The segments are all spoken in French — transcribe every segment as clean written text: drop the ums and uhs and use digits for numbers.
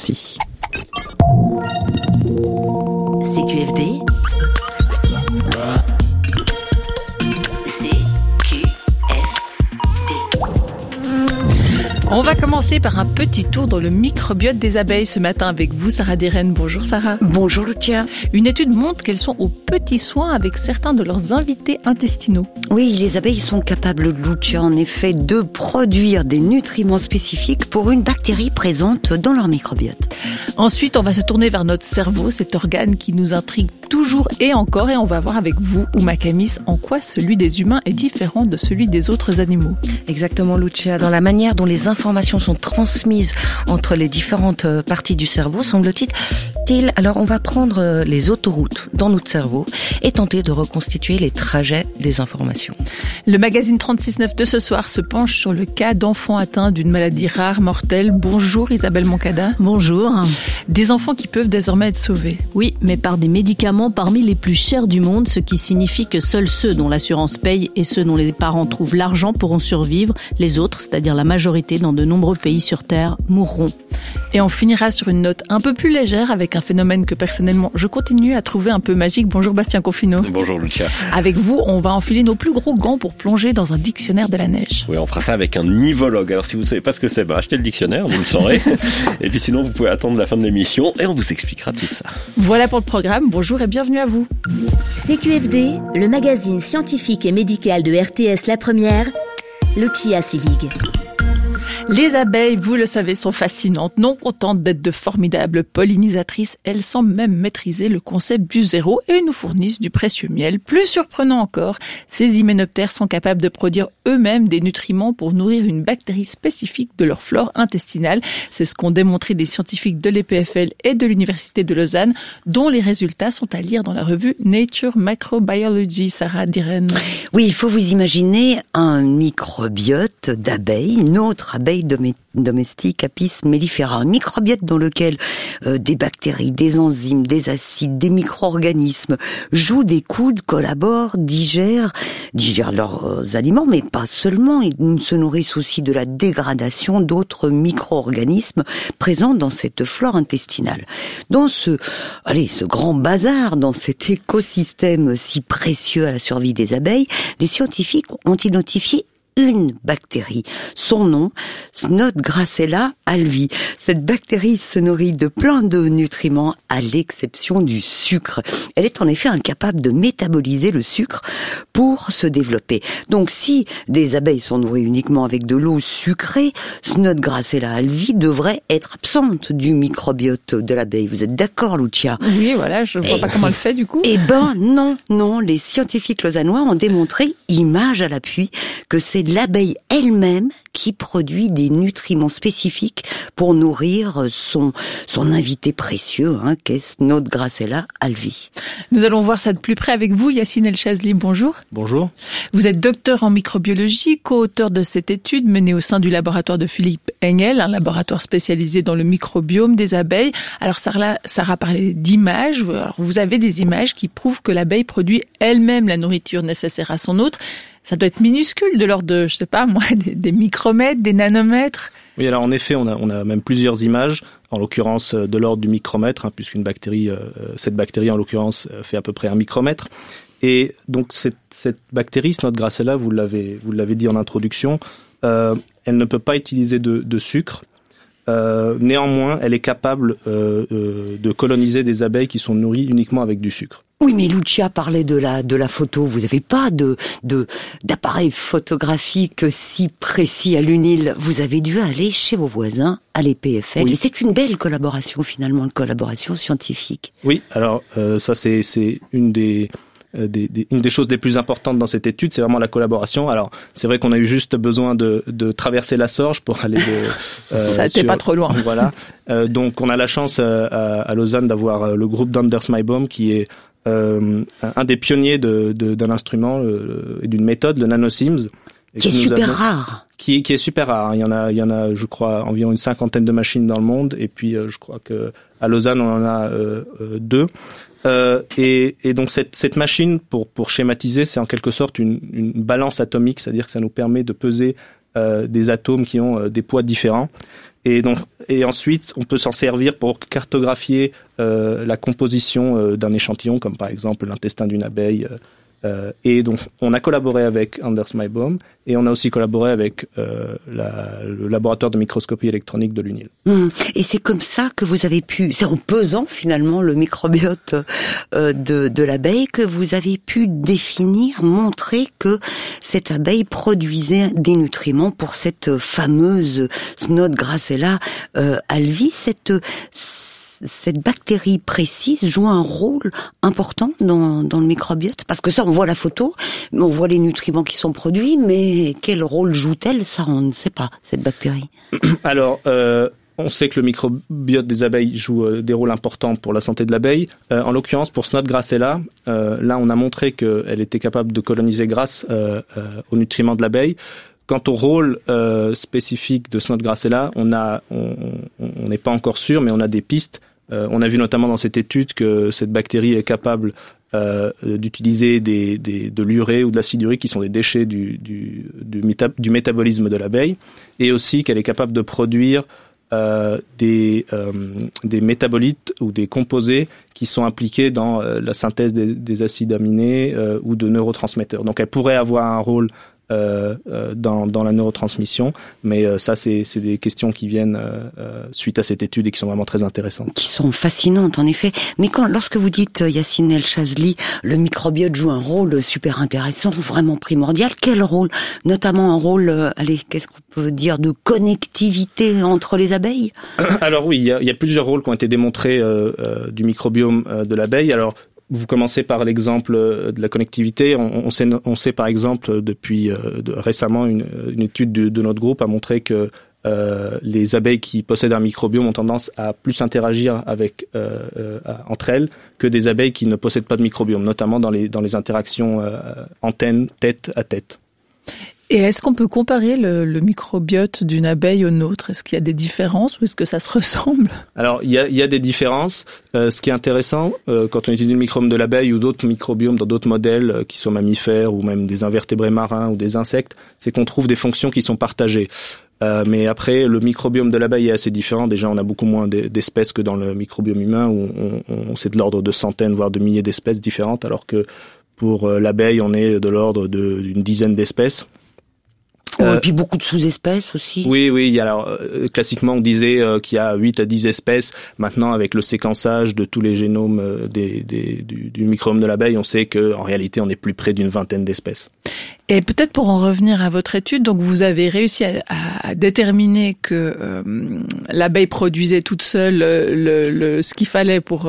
Merci. CQFD. On va commencer par un petit tour dans le microbiote des abeilles ce matin avec vous, Sarah Diren. Bonjour Sarah. Bonjour Lucia. Une étude montre qu'elles sont aux petits soins avec certains de leurs invités intestinaux. Oui, les abeilles sont capables, Lucia, en effet, de produire des nutriments spécifiques pour une bactérie présente dans leur microbiote. Ensuite, on va se tourner vers notre cerveau, cet organe qui nous intrigue toujours et encore, et on va voir avec vous, Ouma Kamis, en quoi celui des humains est différent de celui des autres animaux. Exactement, Lucia. Dans la manière dont les informations sont transmises entre les différentes parties du cerveau, semble-t-il. Alors, on va prendre les autoroutes dans notre cerveau et tenter de reconstituer les trajets des informations. Le magazine 36.9 de ce soir se penche sur le cas d'enfants atteints d'une maladie rare, mortelle. Bonjour Isabelle Moncada. Bonjour. Des enfants qui peuvent désormais être sauvés. Oui, mais par des médicaments parmi les plus chers du monde, ce qui signifie que seuls ceux dont l'assurance paye et ceux dont les parents trouvent l'argent pourront survivre. Les autres, c'est-à-dire la majorité dans de nombreux pays sur Terre, mourront. Et on finira sur une note un peu plus légère avec un phénomène que personnellement je continue à trouver un peu magique. Bonjour Bastien Confino. Bonjour Lucia. Avec vous, on va enfiler nos plus gros gants pour plonger dans un dictionnaire de la neige. Oui, on fera ça avec un nivologue. Alors si vous ne savez pas ce que c'est, achetez le dictionnaire, vous le saurez. Et puis sinon, vous pouvez attendre la fin de l'émission et on vous expliquera tout ça. Voilà pour le programme. Bonjour et bienvenue à vous. CQFD, le magazine scientifique et médical de RTS La Première, Lucia Selig. Les abeilles, vous le savez, sont fascinantes. Non contentes d'être de formidables pollinisatrices, elles semblent même maîtriser le concept du zéro et nous fournissent du précieux miel. Plus surprenant encore, ces hyménoptères sont capables de produire eux-mêmes des nutriments pour nourrir une bactérie spécifique de leur flore intestinale. C'est ce qu'ont démontré des scientifiques de l'EPFL et de l'Université de Lausanne, dont les résultats sont à lire dans la revue Nature Microbiology. Sarah Diren. Oui, il faut vous imaginer un microbiote d'abeilles, notre abeille domestique Apis mellifera, un microbiote dans lequel des bactéries, des enzymes, des acides, des micro-organismes jouent des coudes, collaborent, digèrent leurs aliments, mais pas seulement, ils se nourrissent aussi de la dégradation d'autres micro-organismes présents dans cette flore intestinale. Dans ce grand bazar, dans cet écosystème si précieux à la survie des abeilles, les scientifiques ont identifié une bactérie. Son nom, Snodgrassella alvi. Cette bactérie se nourrit de plein de nutriments à l'exception du sucre. Elle est en effet incapable de métaboliser le sucre pour se développer. Donc si des abeilles sont nourries uniquement avec de l'eau sucrée, Snodgrassella alvi devrait être absente du microbiote de l'abeille. Vous êtes d'accord, Lucia? Oui, voilà, je vois pas comment elle fait du coup. Eh non, les scientifiques lausannois ont démontré, image à l'appui, que c'est l'abeille elle-même qui produit des nutriments spécifiques pour nourrir son invité précieux, qu'est Snodgrassella alvi. Nous allons voir ça de plus près avec vous, Yacine El Chazli. Bonjour. Bonjour. Vous êtes docteur en microbiologie, co-auteur de cette étude menée au sein du laboratoire de Philippe Engel, un laboratoire spécialisé dans le microbiome des abeilles. Alors Sarah parlait d'images. Alors, vous avez des images qui prouvent que l'abeille produit elle-même la nourriture nécessaire à son hôte. Ça doit être minuscule, de l'ordre de, des micromètres, des nanomètres. Oui, alors en effet, on a même plusieurs images, en l'occurrence de l'ordre du micromètre, puisqu'une bactérie, cette bactérie en l'occurrence fait à peu près 1 micromètre. Et donc cette bactérie, Snodgrassella, vous l'avez dit en introduction, elle ne peut pas utiliser de sucre. Néanmoins, elle est capable de coloniser des abeilles qui sont nourries uniquement avec du sucre. Oui, mais Lucia parlait de la photo. Vous n'avez pas d'appareil photographique si précis à l'UNIL. Vous avez dû aller chez vos voisins à l'EPFL. Oui. Et c'est une belle collaboration finalement, une collaboration scientifique. Oui, alors ça c'est une des choses les plus importantes dans cette étude, c'est vraiment la collaboration. Alors, c'est vrai qu'on a eu juste besoin de traverser la Sorge pour aller ça n'était pas trop loin. Voilà. Donc, on a la chance à Lausanne d'avoir le groupe d'Anders Maibaum qui est un des pionniers d'un instrument et d'une méthode, le NanoSims. Qui est super rare. Qui est super rare. Il y en a, je crois, environ une 50aine de machines dans le monde. Et puis, je crois que à Lausanne, on en a 2. Et donc cette machine, pour schématiser, c'est en quelque sorte une balance atomique, c'est-à-dire que ça nous permet de peser des atomes qui ont des poids différents. Et ensuite, on peut s'en servir pour cartographier la composition d'un échantillon, comme par exemple l'intestin d'une abeille. Et donc, on a collaboré avec Anders Maibaum et on a aussi collaboré avec le laboratoire de microscopie électronique de l'UNIL. Et c'est comme ça que vous avez pu, c'est en pesant finalement le microbiote de l'abeille que vous avez pu définir, montrer que cette abeille produisait des nutriments pour cette fameuse Snodgrassella alvi. Cette bactérie précise joue un rôle important dans le microbiote, parce que ça, on voit la photo, on voit les nutriments qui sont produits, mais quel rôle joue-t-elle? Ça, on ne sait pas, cette bactérie. Alors, on sait que le microbiote des abeilles joue des rôles importants pour la santé de l'abeille. En l'occurrence, pour Snodgrassella, là, on a montré qu'elle était capable de coloniser grâce aux nutriments de l'abeille. Quant au rôle spécifique de Snodgrassella, on n'est pas encore sûr, mais on a des pistes. On a vu notamment dans cette étude que cette bactérie est capable d'utiliser de l'urée ou de l'acide urique, qui sont des déchets du métabolisme de l'abeille, et aussi qu'elle est capable de produire des métabolites ou des composés qui sont impliqués dans la synthèse des acides aminés ou de neurotransmetteurs. Donc elle pourrait avoir un rôle dans la neurotransmission, mais ça c'est des questions qui viennent suite à cette étude et qui sont vraiment très intéressantes. Qui sont fascinantes en effet. Mais lorsque vous dites, Yacine El Chazli, le microbiote joue un rôle super intéressant, vraiment primordial, quel rôle? Notamment un rôle, qu'est-ce qu'on peut dire, de connectivité entre les abeilles? Alors oui, il y a plusieurs rôles qui ont été démontrés du microbiome de l'abeille. Alors vous commencez par l'exemple de la connectivité. On sait par exemple depuis récemment une étude de notre groupe a montré que les abeilles qui possèdent un microbiome ont tendance à plus interagir entre elles que des abeilles qui ne possèdent pas de microbiome, notamment dans les interactions antenne tête à tête. Et est-ce qu'on peut comparer le microbiote d'une abeille au nôtre? Est-ce qu'il y a des différences ou est-ce que ça se ressemble? Alors, il y a des différences. Ce qui est intéressant, quand on étudie le microbiome de l'abeille ou d'autres microbiomes dans d'autres modèles, qui soient mammifères ou même des invertébrés marins ou des insectes, c'est qu'on trouve des fonctions qui sont partagées. Mais après, le microbiome de l'abeille est assez différent. Déjà, on a beaucoup moins d'espèces que dans le microbiome humain, où c'est de l'ordre de centaines, voire de milliers d'espèces différentes, alors que pour l'abeille, on est de l'ordre d'une dizaine d'espèces. Et puis beaucoup de sous-espèces aussi. Oui. Alors, classiquement, on disait qu'il y a 8 à 10 espèces. Maintenant, avec le séquençage de tous les génomes du microbiome de l'abeille, on sait qu'en réalité, on est plus près d'une vingtaine d'espèces. Et peut-être pour en revenir à votre étude, donc vous avez réussi à déterminer que l'abeille produisait toute seule ce qu'il fallait pour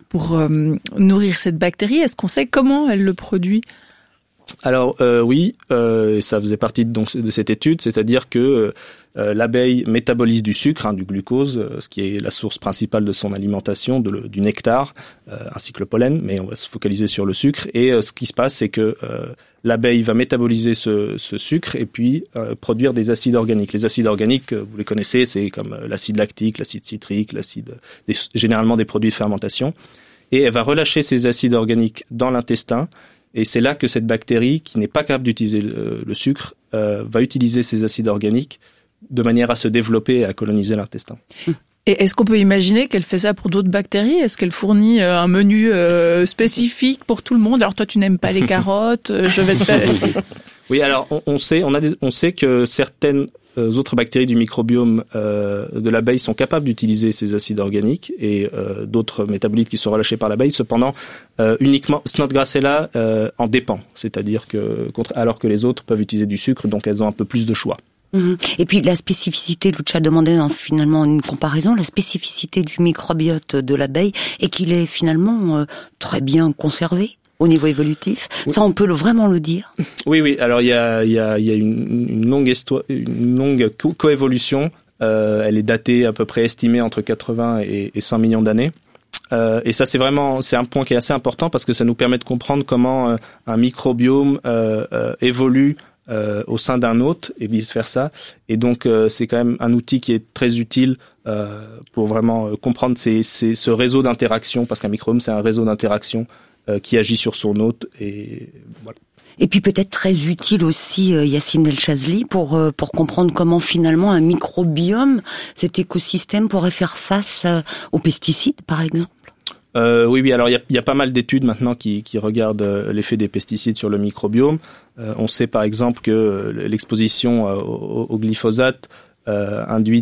nourrir cette bactérie. Est-ce qu'on sait comment elle le produit ? Alors oui, ça faisait partie de cette étude, c'est-à-dire que l'abeille métabolise du sucre, du glucose, ce qui est la source principale de son alimentation, du nectar, ainsi que le pollen, mais on va se focaliser sur le sucre. Et ce qui se passe, c'est que l'abeille va métaboliser ce sucre et puis produire des acides organiques. Les acides organiques, vous les connaissez, c'est comme l'acide lactique, l'acide citrique, généralement des produits de fermentation. Et elle va relâcher ces acides organiques dans l'intestin. Et c'est là que cette bactérie, qui n'est pas capable d'utiliser le sucre, va utiliser ces acides organiques de manière à se développer et à coloniser l'intestin. Et est-ce qu'on peut imaginer qu'elle fait ça pour d'autres bactéries? Est-ce qu'elle fournit un menu spécifique pour tout le monde? Alors toi, tu n'aimes pas les carottes, je vais te faire... Oui, alors on sait que certaines autres bactéries du microbiome de l'abeille sont capables d'utiliser ces acides organiques et d'autres métabolites qui sont relâchés par l'abeille. Cependant, uniquement Snodgrassella en dépend, c'est-à-dire que alors que les autres peuvent utiliser du sucre, donc elles ont un peu plus de choix. Et puis la spécificité, Lucia demandait finalement une comparaison, la spécificité du microbiote de l'abeille est qu'il est finalement très bien conservé au niveau évolutif. Oui. Ça, on peut vraiment le dire. Oui. Alors il y a une longue histoire, une longue coévolution. Elle est datée à peu près estimée entre 80 et 100 millions d'années. Et ça, c'est un point qui est assez important parce que ça nous permet de comprendre comment un microbiome évolue au sein d'un hôte et vice versa. Et donc c'est quand même un outil qui est très utile pour vraiment comprendre ce réseau d'interaction, parce qu'un microbiome c'est un réseau d'interaction qui agit sur son hôte et voilà. Et puis peut-être très utile aussi, Yacine El Chazli, pour comprendre comment finalement un microbiome, cet écosystème pourrait faire face aux pesticides, par exemple. Oui. Alors il y a pas mal d'études maintenant qui regardent l'effet des pesticides sur le microbiome. On sait par exemple que l'exposition au glyphosate induit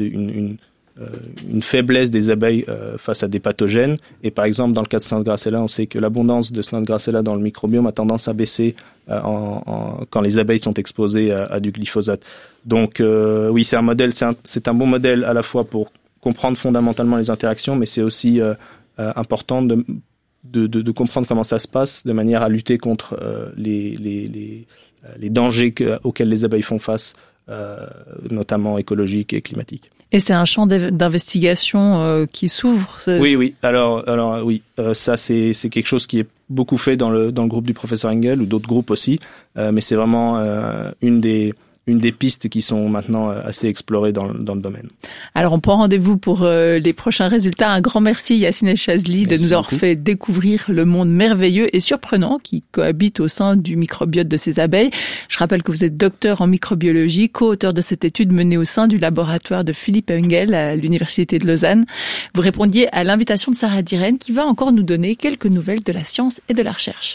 une faiblesse des abeilles face à des pathogènes. Et par exemple, dans le cas de Snodgrass Gracella, on sait que l'abondance de Snodgrass Gracella dans le microbiome a tendance à baisser quand les abeilles sont exposées à du glyphosate. Donc oui, c'est un bon modèle à la fois pour comprendre fondamentalement les interactions, mais c'est aussi important de comprendre comment ça se passe de manière à lutter contre les dangers auxquels les abeilles font face, notamment écologiques et climatiques. Et c'est un champ d'investigation qui s'ouvre. Oui. Alors oui, ça c'est quelque chose qui est beaucoup fait dans le groupe du professeur Engel ou d'autres groupes aussi, mais c'est vraiment une des pistes qui sont maintenant assez explorées dans le domaine. Alors on prend rendez-vous pour les prochains résultats. Un grand merci Yacine El Chazli de nous avoir fait découvrir le monde merveilleux et surprenant qui cohabite au sein du microbiote de ces abeilles. Je rappelle que vous êtes docteur en microbiologie, co-auteur de cette étude menée au sein du laboratoire de Philippe Engel à l'Université de Lausanne. Vous répondiez à l'invitation de Sarah Diren qui va encore nous donner quelques nouvelles de la science et de la recherche.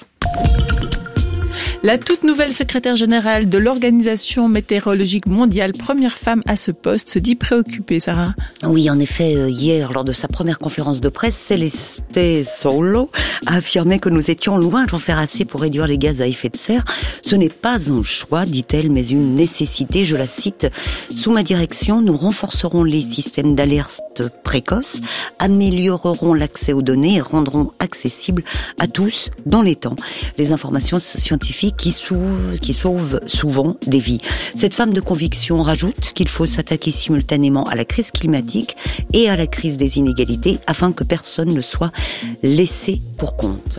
La toute nouvelle secrétaire générale de l'Organisation météorologique mondiale, première femme à ce poste, se dit préoccupée, Sarah. Oui, en effet, hier, lors de sa première conférence de presse, Celeste Saulo a affirmé que nous étions loin d'en faire assez pour réduire les gaz à effet de serre. Ce n'est pas un choix, dit-elle, mais une nécessité. Je la cite. Sous ma direction, nous renforcerons les systèmes d'alerte précoce, améliorerons l'accès aux données et rendrons accessibles à tous, dans les temps, les informations scientifiques qui sauvent souvent des vies. Cette femme de conviction rajoute qu'il faut s'attaquer simultanément à la crise climatique et à la crise des inégalités afin que personne ne soit laissé pour compte.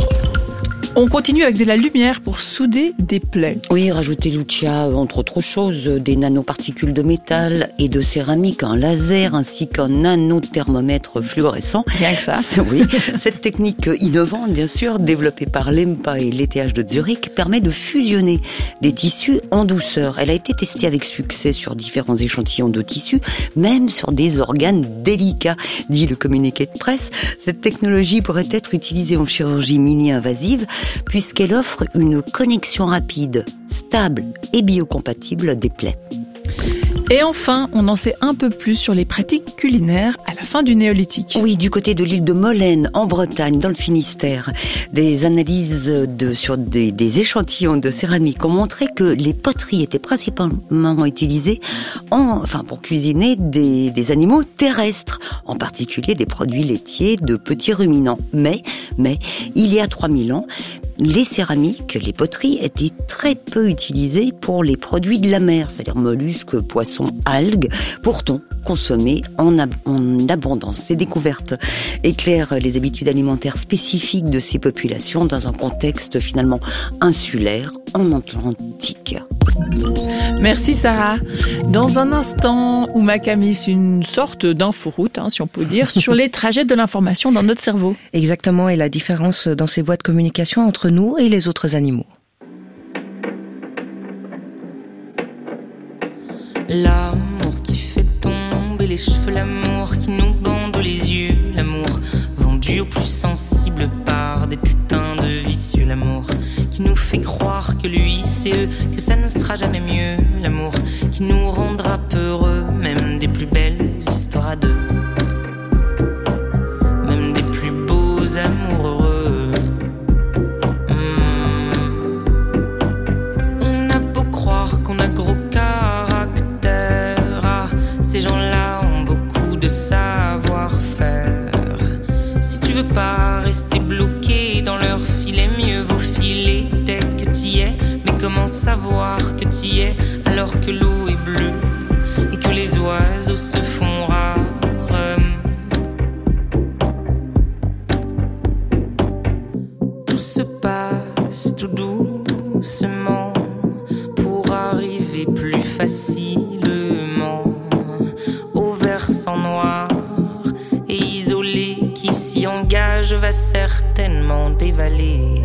On continue avec de la lumière pour souder des plaies. Oui, rajouter Lucia, entre autres choses, des nanoparticules de métal et de céramique, un laser ainsi qu'un nanothermomètre fluorescent. Rien que ça. Oui, cette technique innovante, bien sûr, développée par l'EMPA et l'ETH de Zurich, permet de fusionner des tissus en douceur. Elle a été testée avec succès sur différents échantillons de tissus, même sur des organes délicats, dit le communiqué de presse. Cette technologie pourrait être utilisée en chirurgie mini-invasive, puisqu'elle offre une connexion rapide, stable et biocompatible des plaies. Et enfin, on en sait un peu plus sur les pratiques culinaires à la fin du néolithique. Oui, du côté de l'île de Molène, en Bretagne, dans le Finistère, des analyses sur des échantillons de céramique ont montré que les poteries étaient principalement utilisées pour cuisiner des animaux terrestres, en particulier des produits laitiers de petits ruminants. Mais, il y a 3000 ans, les céramiques, les poteries étaient très peu utilisées pour les produits de la mer, c'est-à-dire mollusques, poissons, algues, pourtant consommés en abondance. Ces découvertes éclairent les habitudes alimentaires spécifiques de ces populations dans un contexte finalement insulaire en Atlantique. Merci Sarah. Dans un instant, Ouma Kamis, une sorte d'inforoute, si on peut dire, sur les trajets de l'information dans notre cerveau. Exactement, et la différence dans ces voies de communication entre nous et les autres animaux. L'amour qui fait tomber les cheveux, l'amour qui nous bande les yeux, l'amour vendu aux plus sensibles par des putains de vicieux, l'amour qui nous fait croire que lui c'est eux, que ça ne sera jamais mieux, l'amour qui nous rendra peureux, même des plus belles histoires à deux, même des plus beaux amours heureux. On a beau croire qu'on a gros caractère, ces gens-là ont beaucoup de savoir-faire. Si tu veux pas rester bloqué dans leur filet, mieux vaut filer dès que t'y es. Mais comment savoir que t'y es alors que l'eau est bleue et que les oiseaux se font rares? Tout se passe tout doucement pour arriver plus facilement au versant noir et isolé qui s'y s'y engage va certainement dévaler.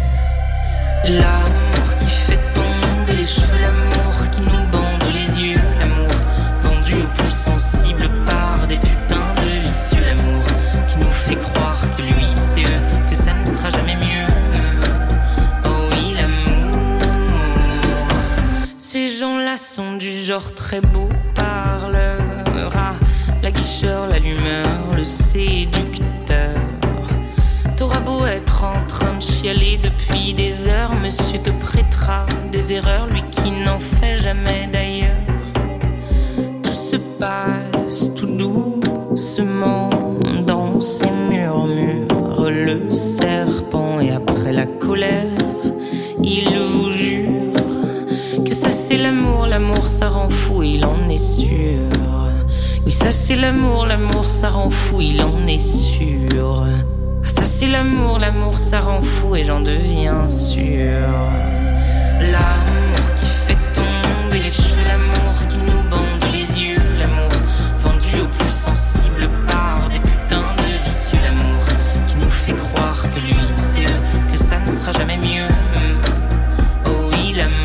L'amour qui fait tomber les cheveux, l'amour qui nous bande les yeux, l'amour vendu au plus sensible par des putains de vicieux, l'amour qui nous fait croire que lui c'est eux, que ça ne sera jamais mieux. Oh oui, l'amour. Ces gens-là sont du genre très beau parleur, la guicheur, l'allumeur, le séducteur. T'auras beau être en train de chialer depuis des heures, monsieur te prêtera des erreurs, lui qui n'en fait jamais d'ailleurs. Tout se passe tout doucement dans ses murmures, le serpent, et après la colère, il vous jure que ça c'est l'amour, l'amour ça rend fou, il en est sûr. Oui, ça c'est l'amour, l'amour ça rend fou, il en est sûr. Ça c'est l'amour, l'amour ça rend fou et j'en deviens sûr. L'amour qui fait tomber les cheveux, l'amour qui nous bande les yeux, l'amour vendu au plus sensible par des putains de vicieux, l'amour qui nous fait croire que lui c'est eux, que ça ne sera jamais mieux. Oh oui, l'amour.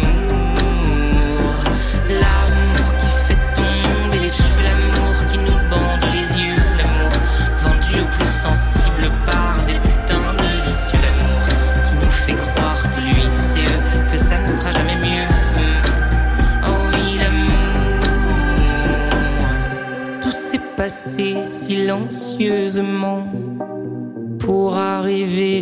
L'amour qui fait tomber les cheveux, l'amour qui nous bande les yeux, l'amour vendu au plus sensible par des putains de vicieux, l'amour qui nous fait croire que lui c'est eux, que ça ne sera jamais mieux. Oh oui, l'amour. Tout s'est passé silencieusement pour arriver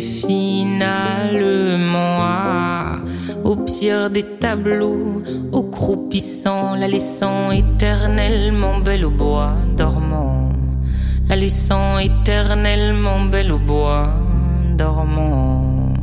finalement au pire des tableaux, au croupissant, la laissant éternellement belle au bois dormant, la laissant éternellement belle au bois dormant.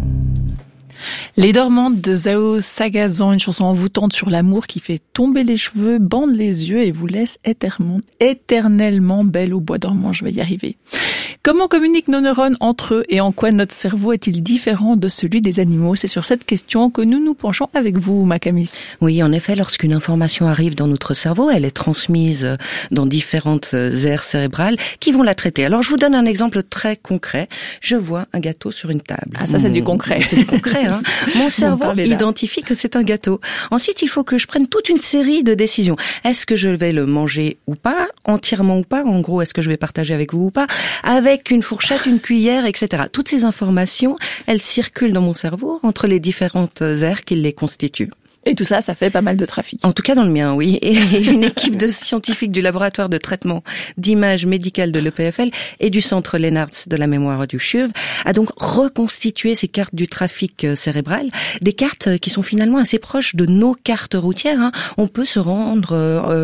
Les Dormantes de Zao Sagazan, une chanson envoûtante sur l'amour qui fait tomber les cheveux, bande les yeux et vous laisse éternellement belle au bois dormant. Je vais y arriver. Comment communiquent nos neurones entre eux et en quoi notre cerveau est-il différent de celui des animaux? C'est sur cette question que nous nous penchons avec vous, Macamis. Oui, en effet, lorsqu'une information arrive dans notre cerveau, elle est transmise dans différentes aires cérébrales qui vont la traiter. Alors, je vous donne un exemple très concret. Je vois un gâteau sur une table. Ah, ça, c'est du concret. C'est du concret, hein. Mon cerveau identifie que c'est un gâteau. Ensuite, il faut que je prenne toute une série de décisions. Est-ce que je vais le manger ou pas, entièrement ou pas? En gros, est-ce que je vais partager avec vous ou pas? Avec une fourchette, une cuillère, etc. Toutes ces informations, elles circulent dans mon cerveau entre les différentes aires qui les constituent. Et tout ça, ça fait pas mal de trafic. En tout cas dans le mien, oui. Et une équipe de scientifiques du laboratoire de traitement d'images médicales de l'EPFL et du centre Lennartz de la mémoire du CHUV a donc reconstitué ces cartes du trafic cérébral, des cartes qui sont finalement assez proches de nos cartes routières, hein. On peut se rendre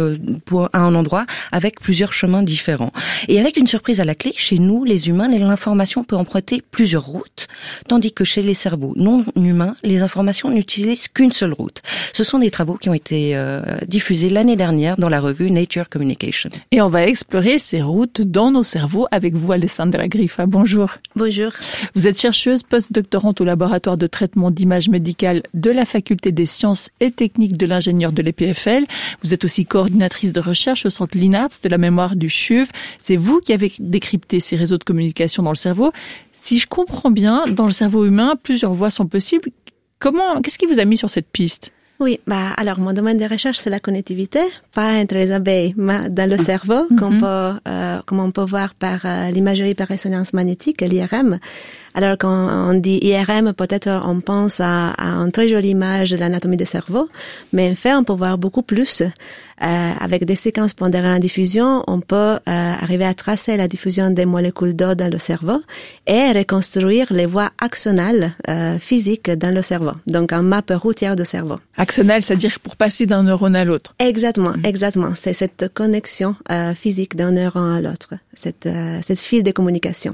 à un endroit avec plusieurs chemins différents. Et avec une surprise à la clé, chez nous, les humains, l'information peut emprunter plusieurs routes, tandis que chez les cerveaux non humains, les informations n'utilisent qu'une seule route. Ce sont des travaux qui ont été diffusés l'année dernière dans la revue Nature Communication. Et on va explorer ces routes dans nos cerveaux avec vous, Alessandra Griffa. Bonjour. Bonjour. Vous êtes chercheuse post-doctorante au laboratoire de traitement d'images médicales de la faculté des sciences et techniques de l'ingénieur de l'EPFL. Vous êtes aussi coordinatrice de recherche au centre Lennartz de la mémoire du CHUV. C'est vous qui avez décrypté ces réseaux de communication dans le cerveau. Si je comprends bien, dans le cerveau humain, plusieurs voies sont possibles. Qu'est-ce qui vous a mis sur cette piste? Oui, alors mon domaine de recherche c'est la connectivité, pas entre les abeilles, mais dans le cerveau, comme on peut voir par l'imagerie par résonance magnétique, l'IRM. Alors quand on dit IRM, peut-être on pense à une très jolie image de l'anatomie du cerveau, mais en fait on peut voir beaucoup plus. Avec des séquences pondérées en diffusion, on peut arriver à tracer la diffusion des molécules d'eau dans le cerveau et reconstruire les voies axonales physiques dans le cerveau, donc en map routière du cerveau. Axonale, c'est-à-dire pour passer d'un neurone à l'autre. Exactement. C'est cette connexion physique d'un neurone à l'autre, cette fil de communication.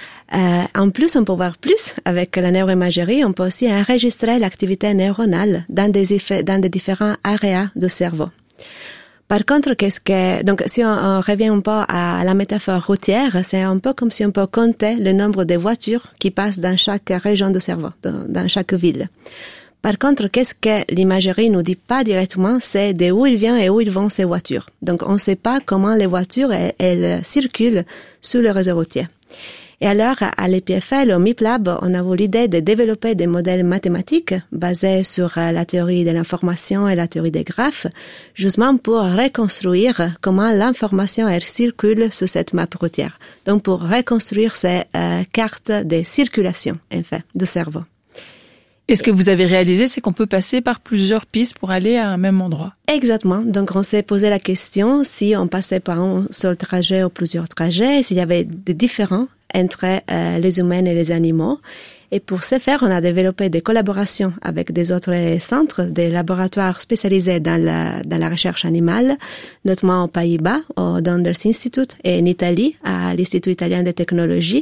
En plus, on peut voir plus avec la neuroimagerie. On peut aussi enregistrer l'activité neuronale dans des différents aréas du cerveau. Par contre, donc, si on revient un peu à la métaphore routière, c'est un peu comme si on peut compter le nombre de voitures qui passent dans chaque région du cerveau, dans chaque ville. Par contre, qu'est-ce que l'imagerie nous dit pas directement, c'est de où il vient et où ils vont ces voitures. Donc, on ne sait pas comment les voitures, elles circulent sur le réseau routier. Et alors, à l'EPFL, au MIPLab, on a eu l'idée de développer des modèles mathématiques basés sur la théorie de l'information et la théorie des graphes, justement pour reconstruire comment l'information elle circule sur cette map routière. Donc, pour reconstruire ces cartes de circulation, en fait, du cerveau. Et ce que vous avez réalisé, c'est qu'on peut passer par plusieurs pistes pour aller à un même endroit. Exactement. Donc, on s'est posé la question si on passait par un seul trajet ou plusieurs trajets, s'il y avait des différences entre les humains et les animaux. Et pour ce faire, on a développé des collaborations avec des autres centres, des laboratoires spécialisés dans la recherche animale, notamment aux Pays-Bas, au Donders Institute, et en Italie, à l'Institut italien de technologie,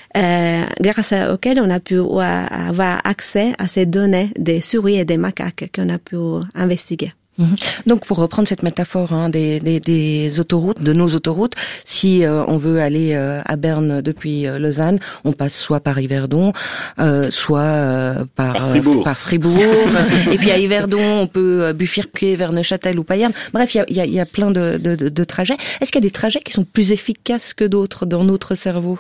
grâce auquel on a pu avoir accès à ces données des souris et des macaques qu'on a pu investiguer. Donc, pour reprendre cette métaphore des autoroutes, de nos autoroutes, si on veut aller à Berne depuis Lausanne, on passe soit par Yverdon, soit par Fribourg. Et puis à Yverdon, on peut Buffer-Puy vers Neuchâtel ou Payerne. Bref, il y a plein de trajets. Est-ce qu'il y a des trajets qui sont plus efficaces que d'autres dans notre cerveau?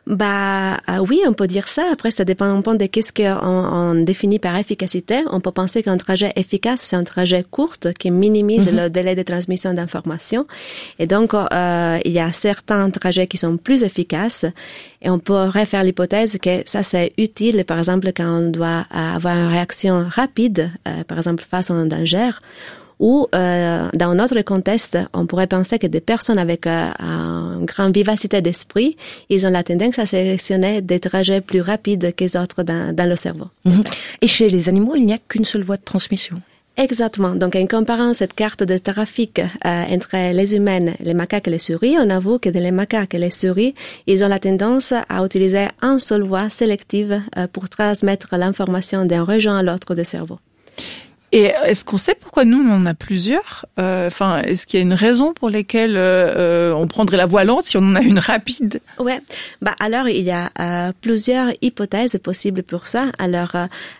Oui, on peut dire ça. Après, ça dépend un peu de qu'est-ce qu'on définit par efficacité. On peut penser qu'un trajet efficace, c'est un trajet court qui minimise le délai de transmission d'informations. Et donc, il y a certains trajets qui sont plus efficaces et on pourrait faire l'hypothèse que ça, c'est utile, par exemple, quand on doit avoir une réaction rapide, par exemple, face à un danger. Ou dans un autre contexte, on pourrait penser que des personnes avec une grande vivacité d'esprit, ils ont la tendance à sélectionner des trajets plus rapides que les autres dans le cerveau. Et chez les animaux, il n'y a qu'une seule voie de transmission. Exactement. Donc, en comparant cette carte de trafic entre les humains, les macaques et les souris, on avoue que dans les macaques et les souris, ils ont la tendance à utiliser une seule voie sélective pour transmettre l'information d'une région à l'autre du cerveau. Et est-ce qu'on sait pourquoi nous, on en a plusieurs? Est-ce qu'il y a une raison pour laquelle on prendrait la voie lente si on en a une rapide? Ouais. Alors, il y a plusieurs hypothèses possibles pour ça. Alors,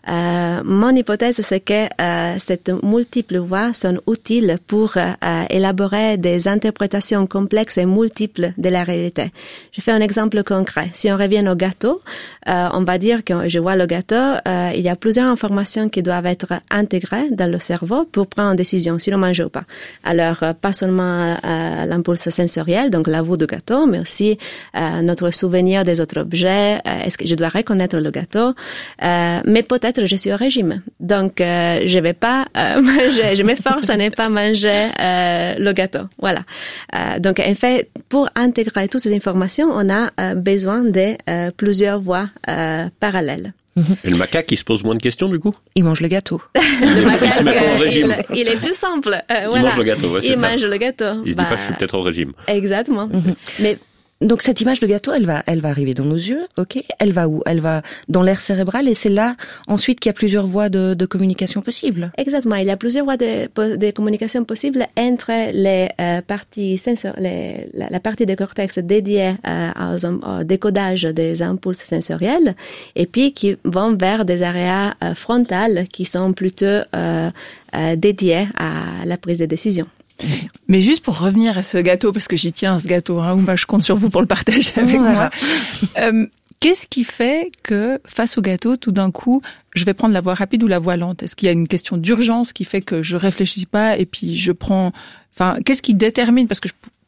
mon hypothèse, c'est que cette multiples voies sont utiles pour élaborer des interprétations complexes et multiples de la réalité. Je fais un exemple concret. Si on revient au gâteau, on va dire que je vois le gâteau, il y a plusieurs informations qui doivent être intégrées dans le cerveau pour prendre une décision si on mange ou pas. Alors, pas seulement l'impulse sensoriel, donc la vue du gâteau, mais aussi notre souvenir des autres objets. Est-ce que je dois reconnaître le gâteau? Mais peut-être je suis au régime. Donc, je vais pas manger, je m'efforce à ne pas manger le gâteau. Voilà. Donc, en fait, pour intégrer toutes ces informations, on a besoin de plusieurs voies parallèles. Et le macaque, il se pose moins de questions, du coup? Il mange le gâteau. Le macaque, il se met pas au régime. Il est plus simple. Il mange le gâteau, ouais, c'est ça. Il mange le gâteau. Il se dit pas, je suis peut-être au régime. Exactement. Mais Donc cette image de gâteau, elle va arriver dans nos yeux, ok? Elle va où? Elle va dans l'aire cérébrale et c'est là ensuite qu'il y a plusieurs voies de communication possibles. Exactement, il y a plusieurs voies de communication possibles entre les parties la partie du cortex dédiée au décodage des impulses sensoriels et puis qui vont vers des aréas frontales qui sont plutôt dédiées à la prise de décision. Mais juste pour revenir à ce gâteau, parce que j'y tiens à ce gâteau, ou je compte sur vous pour le partager avec moi. Qu'est-ce qui fait que, face au gâteau, tout d'un coup, je vais prendre la voie rapide ou la voie lente? Est-ce qu'il y a une question d'urgence qui fait que je réfléchis pas et puis je prends... qu'est-ce qui détermine? Parce que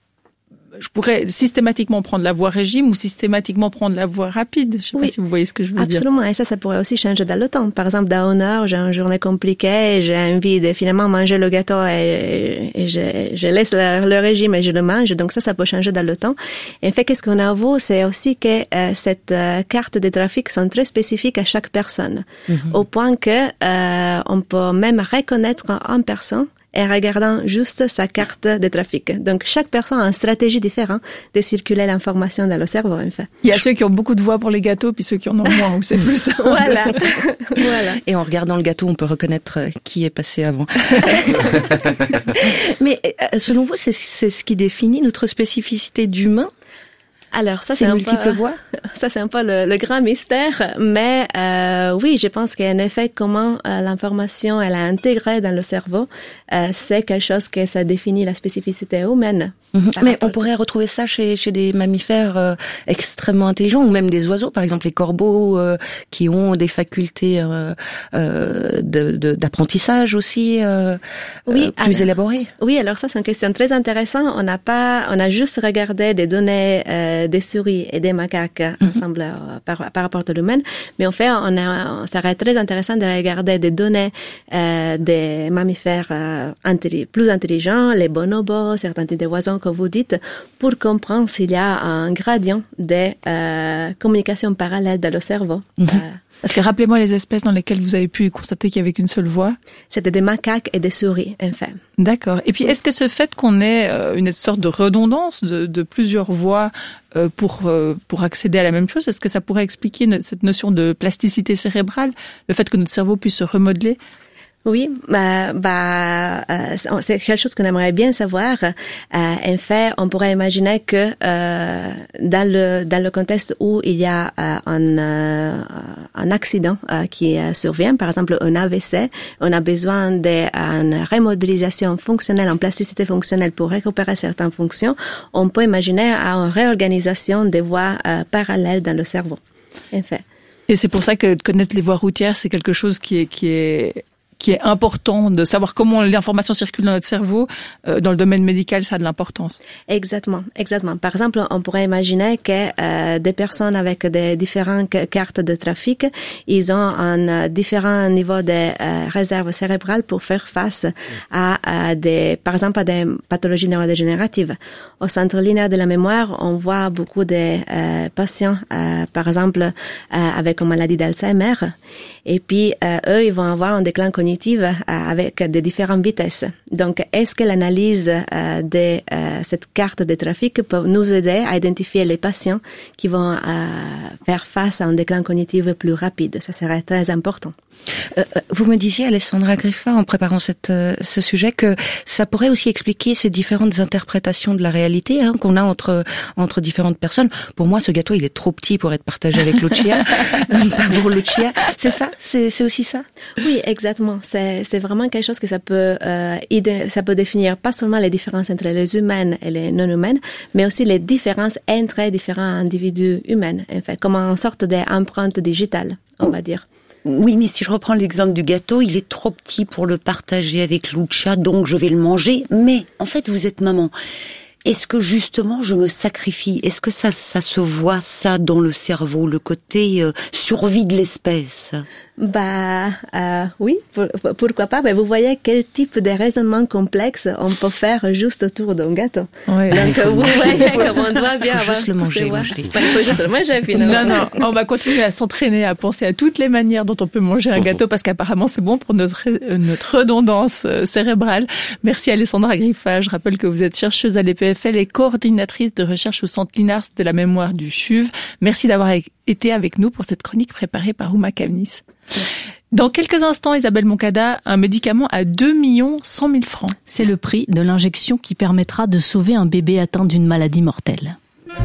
je pourrais systématiquement prendre la voie régime ou systématiquement prendre la voie rapide. Je sais pas si vous voyez ce que je veux dire. Absolument. Et ça pourrait aussi changer dans le temps. Par exemple, dans une heure, j'ai une journée compliquée, j'ai envie de finalement manger le gâteau et je laisse le régime et je le mange. Donc ça peut changer dans le temps. Et en fait, qu'est-ce qu'on a vu, c'est aussi que cette carte de trafic sont très spécifiques à chaque personne. Au point que on peut même reconnaître une personne en regardant juste sa carte de trafic. Donc, chaque personne a une stratégie différente de circuler l'information dans le cerveau, en fait. Il y a ceux qui ont beaucoup de voix pour les gâteaux, puis ceux qui en ont moins, ou c'est plus ça. Voilà. Et en regardant le gâteau, on peut reconnaître qui est passé avant. Mais selon vous, c'est ce qui définit notre spécificité d'humain? Alors ça c'est multiples voix. Ça c'est un peu le grand mystère, mais oui, je pense qu'en effet, comment l'information elle est intégrée dans le cerveau, c'est quelque chose que ça définit la spécificité humaine. Mais on pourrait retrouver ça chez des mammifères extrêmement intelligents, ou même des oiseaux, par exemple les corbeaux qui ont des facultés d'apprentissage aussi plus élaborées. Oui, alors ça c'est une question très intéressante. On a juste regardé des données des souris et des macaques ensemble par rapport à l'humain, mais en fait ça serait très intéressant de regarder des données des mammifères plus intelligents, les bonobos, certains types d'oiseaux que vous dites, pour comprendre s'il y a un gradient de communication parallèle dans le cerveau. Parce que rappelez-moi les espèces dans lesquelles vous avez pu constater qu'il y avait qu'une seule voix. C'était des macaques et des souris, en fait. D'accord. Et puis, est-ce que ce fait qu'on ait une sorte de redondance de plusieurs voix pour accéder à la même chose, est-ce que ça pourrait expliquer cette notion de plasticité cérébrale, le fait que notre cerveau puisse se remodeler? Oui, c'est quelque chose qu'on aimerait bien savoir. En fait, on pourrait imaginer que dans le contexte où il y a un accident qui survient, par exemple un AVC, on a besoin d'une remodélisation fonctionnelle, en plasticité fonctionnelle pour récupérer certaines fonctions. On peut imaginer une réorganisation des voies parallèles dans le cerveau. En fait. Et c'est pour ça que connaître les voies routières, c'est quelque chose qui est important, de savoir comment l'information circule dans notre cerveau. Dans le domaine médical, ça a de l'importance. Exactement. Par exemple, on pourrait imaginer que des personnes avec des différentes cartes de trafic, ils ont un différent niveau de réserve cérébrale pour faire face à par exemple, à des pathologies neurodégénératives. Au centre linéaire de la mémoire, on voit beaucoup de patients, par exemple, avec une maladie d'Alzheimer. Et puis, eux, ils vont avoir un déclin cognitif avec des différentes vitesses. Donc, est-ce que l'analyse de cette carte de trafic peut nous aider à identifier les patients qui vont faire face à un déclin cognitif plus rapide? Ça serait très important. Vous me disiez, Alessandra Griffa, en préparant ce sujet, que ça pourrait aussi expliquer ces différentes interprétations de la réalité qu'on a entre différentes personnes. Pour moi, ce gâteau, il est trop petit pour être partagé avec Lucia. Pas pour Lucia. C'est ça? C'est aussi ça? Oui, exactement. C'est vraiment quelque chose que ça peut définir pas seulement les différences entre les humaines et les non-humaines, mais aussi les différences entre différents individus humains. En fait, comme une sorte d'empreinte digitale, on va dire. Oui, mais si je reprends l'exemple du gâteau, il est trop petit pour le partager avec Lucia, donc je vais le manger. Mais, en fait, vous êtes maman. Est-ce que justement je me sacrifie? Est-ce que ça se voit ça dans le cerveau, le côté survie de l'espèce? Oui, pourquoi pas. Mais vous voyez quel type de raisonnement complexe on peut faire juste autour d'un gâteau. Ouais. Donc vous voyez comment on doit bien avoir juste le manger. Il faut juste le manger finalement. Non, on va continuer à s'entraîner à penser à toutes les manières dont on peut manger un gâteau parce qu'apparemment c'est bon pour notre redondance cérébrale. Merci Alessandra Griffa. Je rappelle que vous êtes chercheuse à l'EPFL et coordinatrice de recherche au Centre Linars de la mémoire du CHUV. Merci d'avoir été avec nous pour cette chronique préparée par Ouma Kavnis. Dans quelques instants, Isabelle Moncada, un médicament à 2 100 000 francs. C'est le prix de l'injection qui permettra de sauver un bébé atteint d'une maladie mortelle.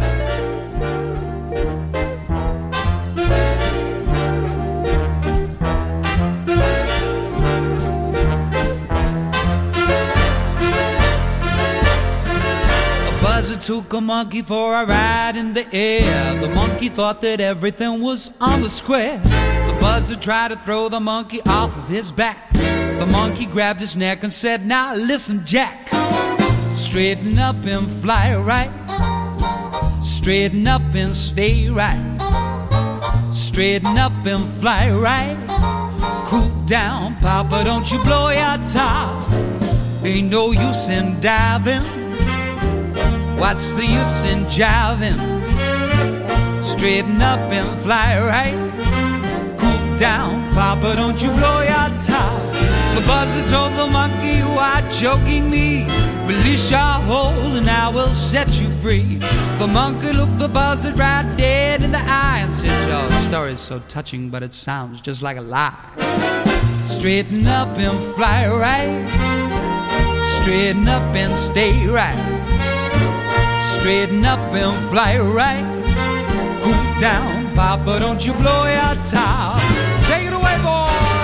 Took a monkey for a ride in the air. The monkey thought that everything was on the square. The buzzer tried to throw the monkey off of his back. The monkey grabbed his neck and said, "Now listen, Jack. Straighten up and fly right. Straighten up and stay right. Straighten up and fly right. Cool down, Papa, don't you blow your top. Ain't no use in diving. What's the use in jiving? Straighten up and fly right. Cool down, Papa, don't you blow your top. The buzzer told the monkey, "You are choking me. Release your hold and I will set you free." The monkey looked the buzzard right dead in the eye and said, "Your story's so touching, but it sounds just like a lie. Straighten up and fly right. Straighten up and stay right. Straighten up and fly right. Cool down, Papa, don't you blow your top. Take it away, boy.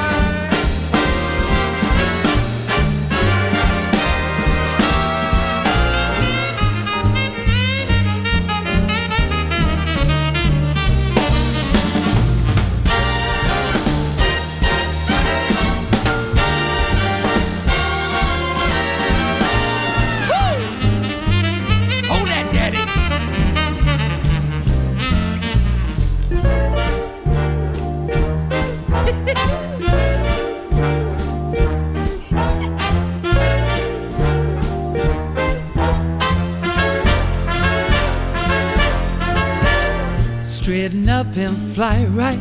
Straighten up and fly right.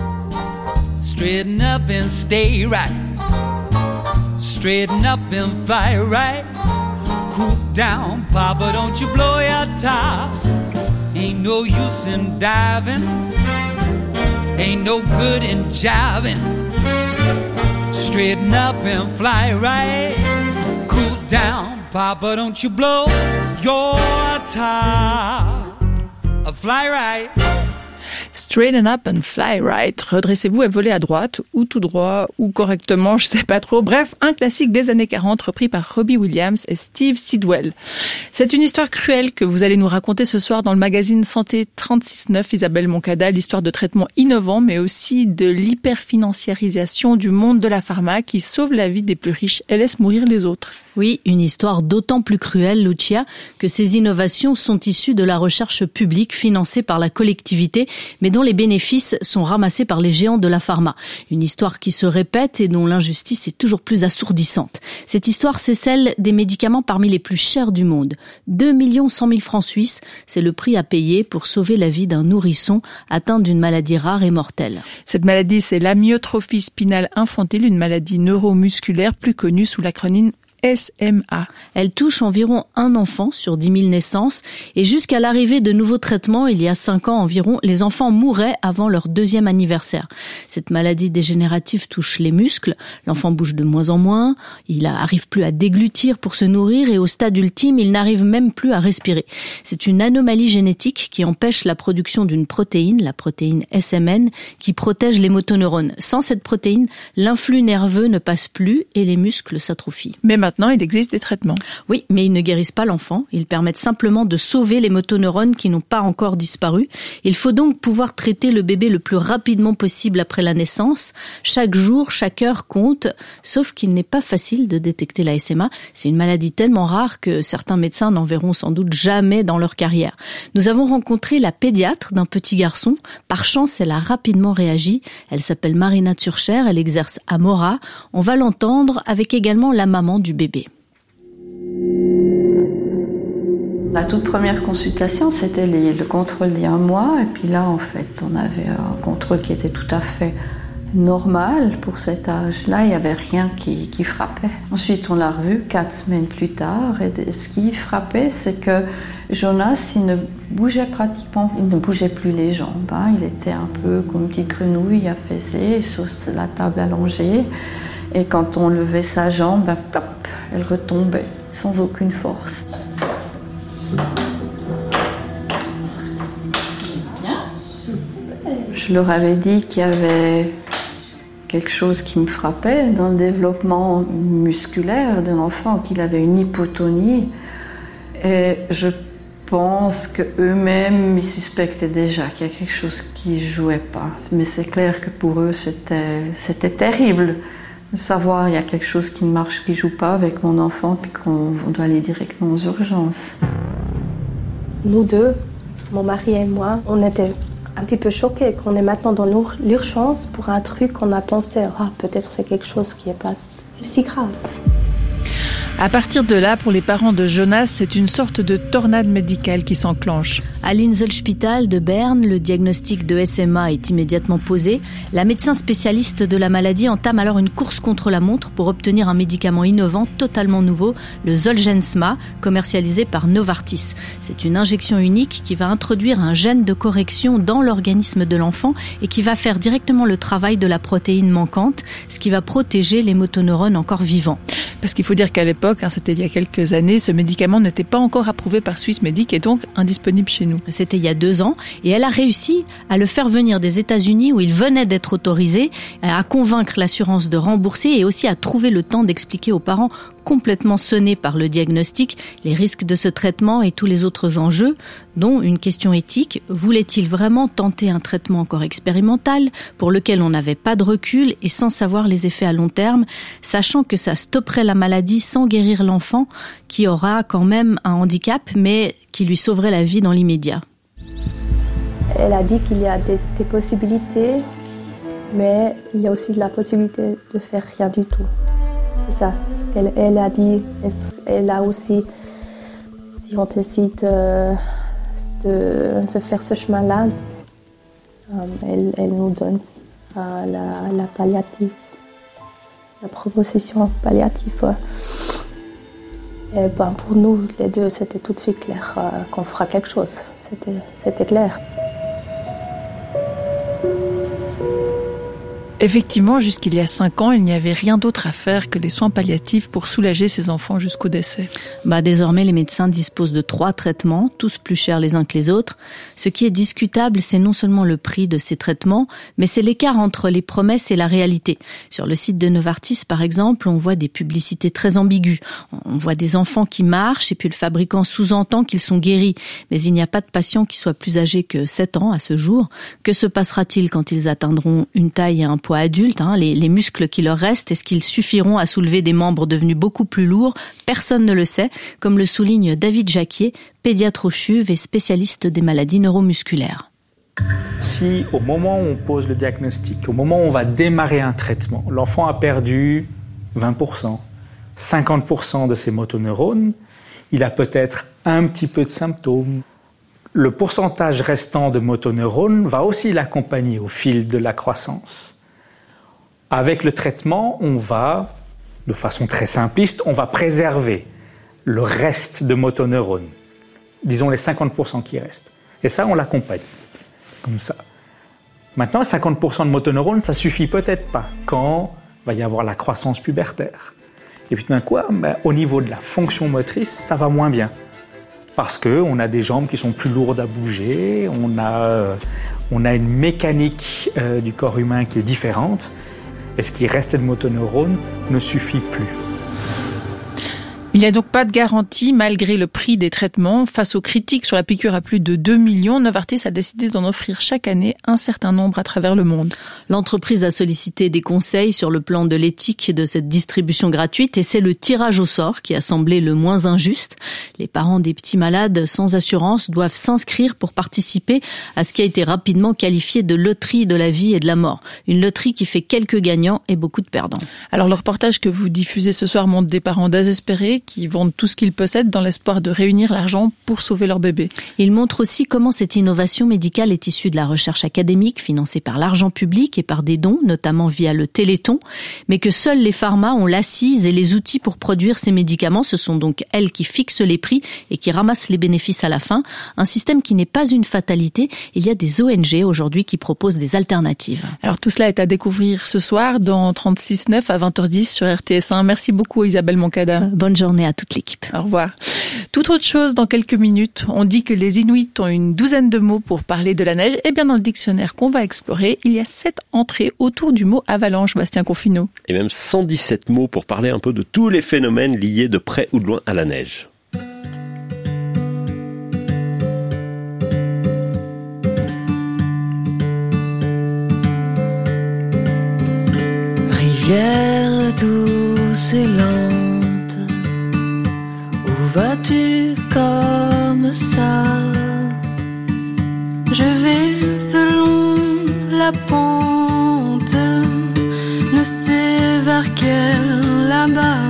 Straighten up and stay right. Straighten up and fly right. Cool down, Papa, don't you blow your top. Ain't no use in diving. Ain't no good in jiving. Straighten up and fly right. Cool down, Papa, don't you blow your top. Fly right. Straighten up and fly right. Redressez-vous et volez à droite, ou tout droit, ou correctement, je sais pas trop. Bref, un classique des années 40 repris par Robbie Williams et Steve Sidwell. C'est une histoire cruelle que vous allez nous raconter ce soir dans le magazine Santé 36.9, Isabelle Moncada, l'histoire de traitements innovants, mais aussi de l'hyperfinanciarisation du monde de la pharma qui sauve la vie des plus riches et laisse mourir les autres. Oui, une histoire d'autant plus cruelle, Lucia, que ces innovations sont issues de la recherche publique financée par la collectivité, mais dont les bénéfices sont ramassés par les géants de la pharma. Une histoire qui se répète et dont l'injustice est toujours plus assourdissante. Cette histoire, c'est celle des médicaments parmi les plus chers du monde. 2 100 000 francs suisses, c'est le prix à payer pour sauver la vie d'un nourrisson atteint d'une maladie rare et mortelle. Cette maladie, c'est l'amyotrophie spinale infantile, une maladie neuromusculaire plus connue sous l'acronyme SMA. Elle touche environ un enfant sur 10 000 naissances et jusqu'à l'arrivée de nouveaux traitements, il y a 5 ans environ, les enfants mouraient avant leur 2e anniversaire. Cette maladie dégénérative touche les muscles, l'enfant bouge de moins en moins, il n'arrive plus à déglutir pour se nourrir et au stade ultime, il n'arrive même plus à respirer. C'est une anomalie génétique qui empêche la production d'une protéine, la protéine SMN, qui protège les motoneurones. Sans cette protéine, l'influx nerveux ne passe plus et les muscles s'atrophient. Mais maintenant, il existe des traitements. Oui, mais ils ne guérissent pas l'enfant. Ils permettent simplement de sauver les motoneurones qui n'ont pas encore disparu. Il faut donc pouvoir traiter le bébé le plus rapidement possible après la naissance. Chaque jour, chaque heure compte, sauf qu'il n'est pas facile de détecter la SMA. C'est une maladie tellement rare que certains médecins n'en verront sans doute jamais dans leur carrière. Nous avons rencontré la pédiatre d'un petit garçon. Par chance, elle a rapidement réagi. Elle s'appelle Marina Turcher, elle exerce à Mora. On va l'entendre avec également la maman du bébé. La toute première consultation, c'était le contrôle d'il y a un mois. Et puis là, en fait, on avait un contrôle qui était tout à fait normal pour cet âge-là. Il n'y avait rien qui frappait. Ensuite, on l'a revu 4 semaines plus tard. Et ce qui frappait, c'est que Jonas, il ne bougeait pratiquement, il ne bougeait plus les jambes. Il était un peu comme une petite grenouille affaissée sur la table allongée. Et quand on levait sa jambe, plop, elle retombait sans aucune force. Je leur avais dit qu'il y avait quelque chose qui me frappait dans le développement musculaire de l'enfant, qu'il avait une hypotonie. Et je pense qu'eux-mêmes, ils suspectaient déjà qu'il y a quelque chose qui ne jouait pas. Mais c'est clair que pour eux, c'était terrible de savoir qu'il y a quelque chose qui ne marche, qui ne joue pas avec mon enfant, puis qu'on doit aller directement aux urgences. Nous deux, mon mari et moi, on était un petit peu choqués qu'on est maintenant dans l'urgence pour un truc qu'on a pensé, peut-être c'est quelque chose qui n'est pas si grave. À partir de là, pour les parents de Jonas, c'est une sorte de tornade médicale qui s'enclenche. À l'Inselspital de Berne, le diagnostic de SMA est immédiatement posé. La médecin spécialiste de la maladie entame alors une course contre la montre pour obtenir un médicament innovant, totalement nouveau, le Zolgensma, commercialisé par Novartis. C'est une injection unique qui va introduire un gène de correction dans l'organisme de l'enfant et qui va faire directement le travail de la protéine manquante, ce qui va protéger les motoneurones encore vivants. Parce qu'il faut dire qu'à l'époque, l'époque, c'était il y a quelques années, ce médicament n'était pas encore approuvé par Swissmedic et donc indisponible chez nous. C'était il y a 2 ans et elle a réussi à le faire venir des États-Unis où il venait d'être autorisé, à convaincre l'assurance de rembourser et aussi à trouver le temps d'expliquer aux parents complètement sonnés par le diagnostic, les risques de ce traitement et tous les autres enjeux, dont une question éthique. Voulait-il vraiment tenter un traitement encore expérimental pour lequel on n'avait pas de recul et sans savoir les effets à long terme, sachant que ça stopperait la maladie sans guérir l'enfant qui aura quand même un handicap mais qui lui sauverait la vie dans l'immédiat? Elle a dit qu'il y a des possibilités, mais il y a aussi la possibilité de faire rien du tout. C'est ça. Elle a dit, elle a aussi, si on décide de faire ce chemin-là, elle nous donne la palliative, la proposition palliative. Et pour nous, les deux, c'était tout de suite clair qu'on fera quelque chose. C'était clair. Effectivement, jusqu'il y a 5 ans, il n'y avait rien d'autre à faire que des soins palliatifs pour soulager ces enfants jusqu'au décès. Désormais, les médecins disposent de 3 traitements, tous plus chers les uns que les autres. Ce qui est discutable, c'est non seulement le prix de ces traitements, mais c'est l'écart entre les promesses et la réalité. Sur le site de Novartis, par exemple, on voit des publicités très ambiguës. On voit des enfants qui marchent et puis le fabricant sous-entend qu'ils sont guéris. Mais il n'y a pas de patients qui soient plus âgés que 7 ans à ce jour. Que se passera-t-il quand ils atteindront une taille et un poids adultes, les muscles qui leur restent, est-ce qu'ils suffiront à soulever des membres devenus beaucoup plus lourds? Personne ne le sait, comme le souligne David Jacquier, pédiatre au CHUV et spécialiste des maladies neuromusculaires. Si au moment où on pose le diagnostic, au moment où on va démarrer un traitement, l'enfant a perdu 20%, 50% de ses motoneurones, il a peut-être un petit peu de symptômes. Le pourcentage restant de motoneurones va aussi l'accompagner au fil de la croissance. Avec le traitement, on va, de façon très simpliste, on va préserver le reste de motoneurones, disons les 50% qui restent. Et ça, on l'accompagne, comme ça. Maintenant, 50% de motoneurones, ça suffit peut-être pas quand va y avoir la croissance pubertaire. Et puis d'un coup, au niveau de la fonction motrice, ça va moins bien. Parce qu'on a des jambes qui sont plus lourdes à bouger, on a une mécanique du corps humain qui est différente. Et ce qui restait de motoneurones ne suffit plus. Il n'y a donc pas de garantie malgré le prix des traitements. Face aux critiques sur la piqûre à plus de 2 millions, Novartis a décidé d'en offrir chaque année un certain nombre à travers le monde. L'entreprise a sollicité des conseils sur le plan de l'éthique de cette distribution gratuite et c'est le tirage au sort qui a semblé le moins injuste. Les parents des petits malades sans assurance doivent s'inscrire pour participer à ce qui a été rapidement qualifié de loterie de la vie et de la mort. Une loterie qui fait quelques gagnants et beaucoup de perdants. Alors le reportage que vous diffusez ce soir montre des parents désespérés qui vendent tout ce qu'ils possèdent dans l'espoir de réunir l'argent pour sauver leur bébé. Il montre aussi comment cette innovation médicale est issue de la recherche académique financée par l'argent public et par des dons, notamment via le Téléthon, mais que seuls les pharmas ont l'assise et les outils pour produire ces médicaments. Ce sont donc elles qui fixent les prix et qui ramassent les bénéfices à la fin. Un système qui n'est pas une fatalité. Il y a des ONG aujourd'hui qui proposent des alternatives. Alors tout cela est à découvrir ce soir dans 36.9 à 20h10 sur RTS1. Merci beaucoup Isabelle Moncada. Bonne journée à toute l'équipe. Au revoir. Toute autre chose dans quelques minutes. On dit que les Inuits ont une douzaine de mots pour parler de la neige. Eh bien, dans le dictionnaire qu'on va explorer, il y a 7 entrées autour du mot avalanche, Bastien Confineau. Et même 117 mots pour parler un peu de tous les phénomènes liés de près ou de loin à la neige. Rivière douce et lente, où vas-tu comme ça? Je vais selon la pente, ne sais vers quelle là-bas.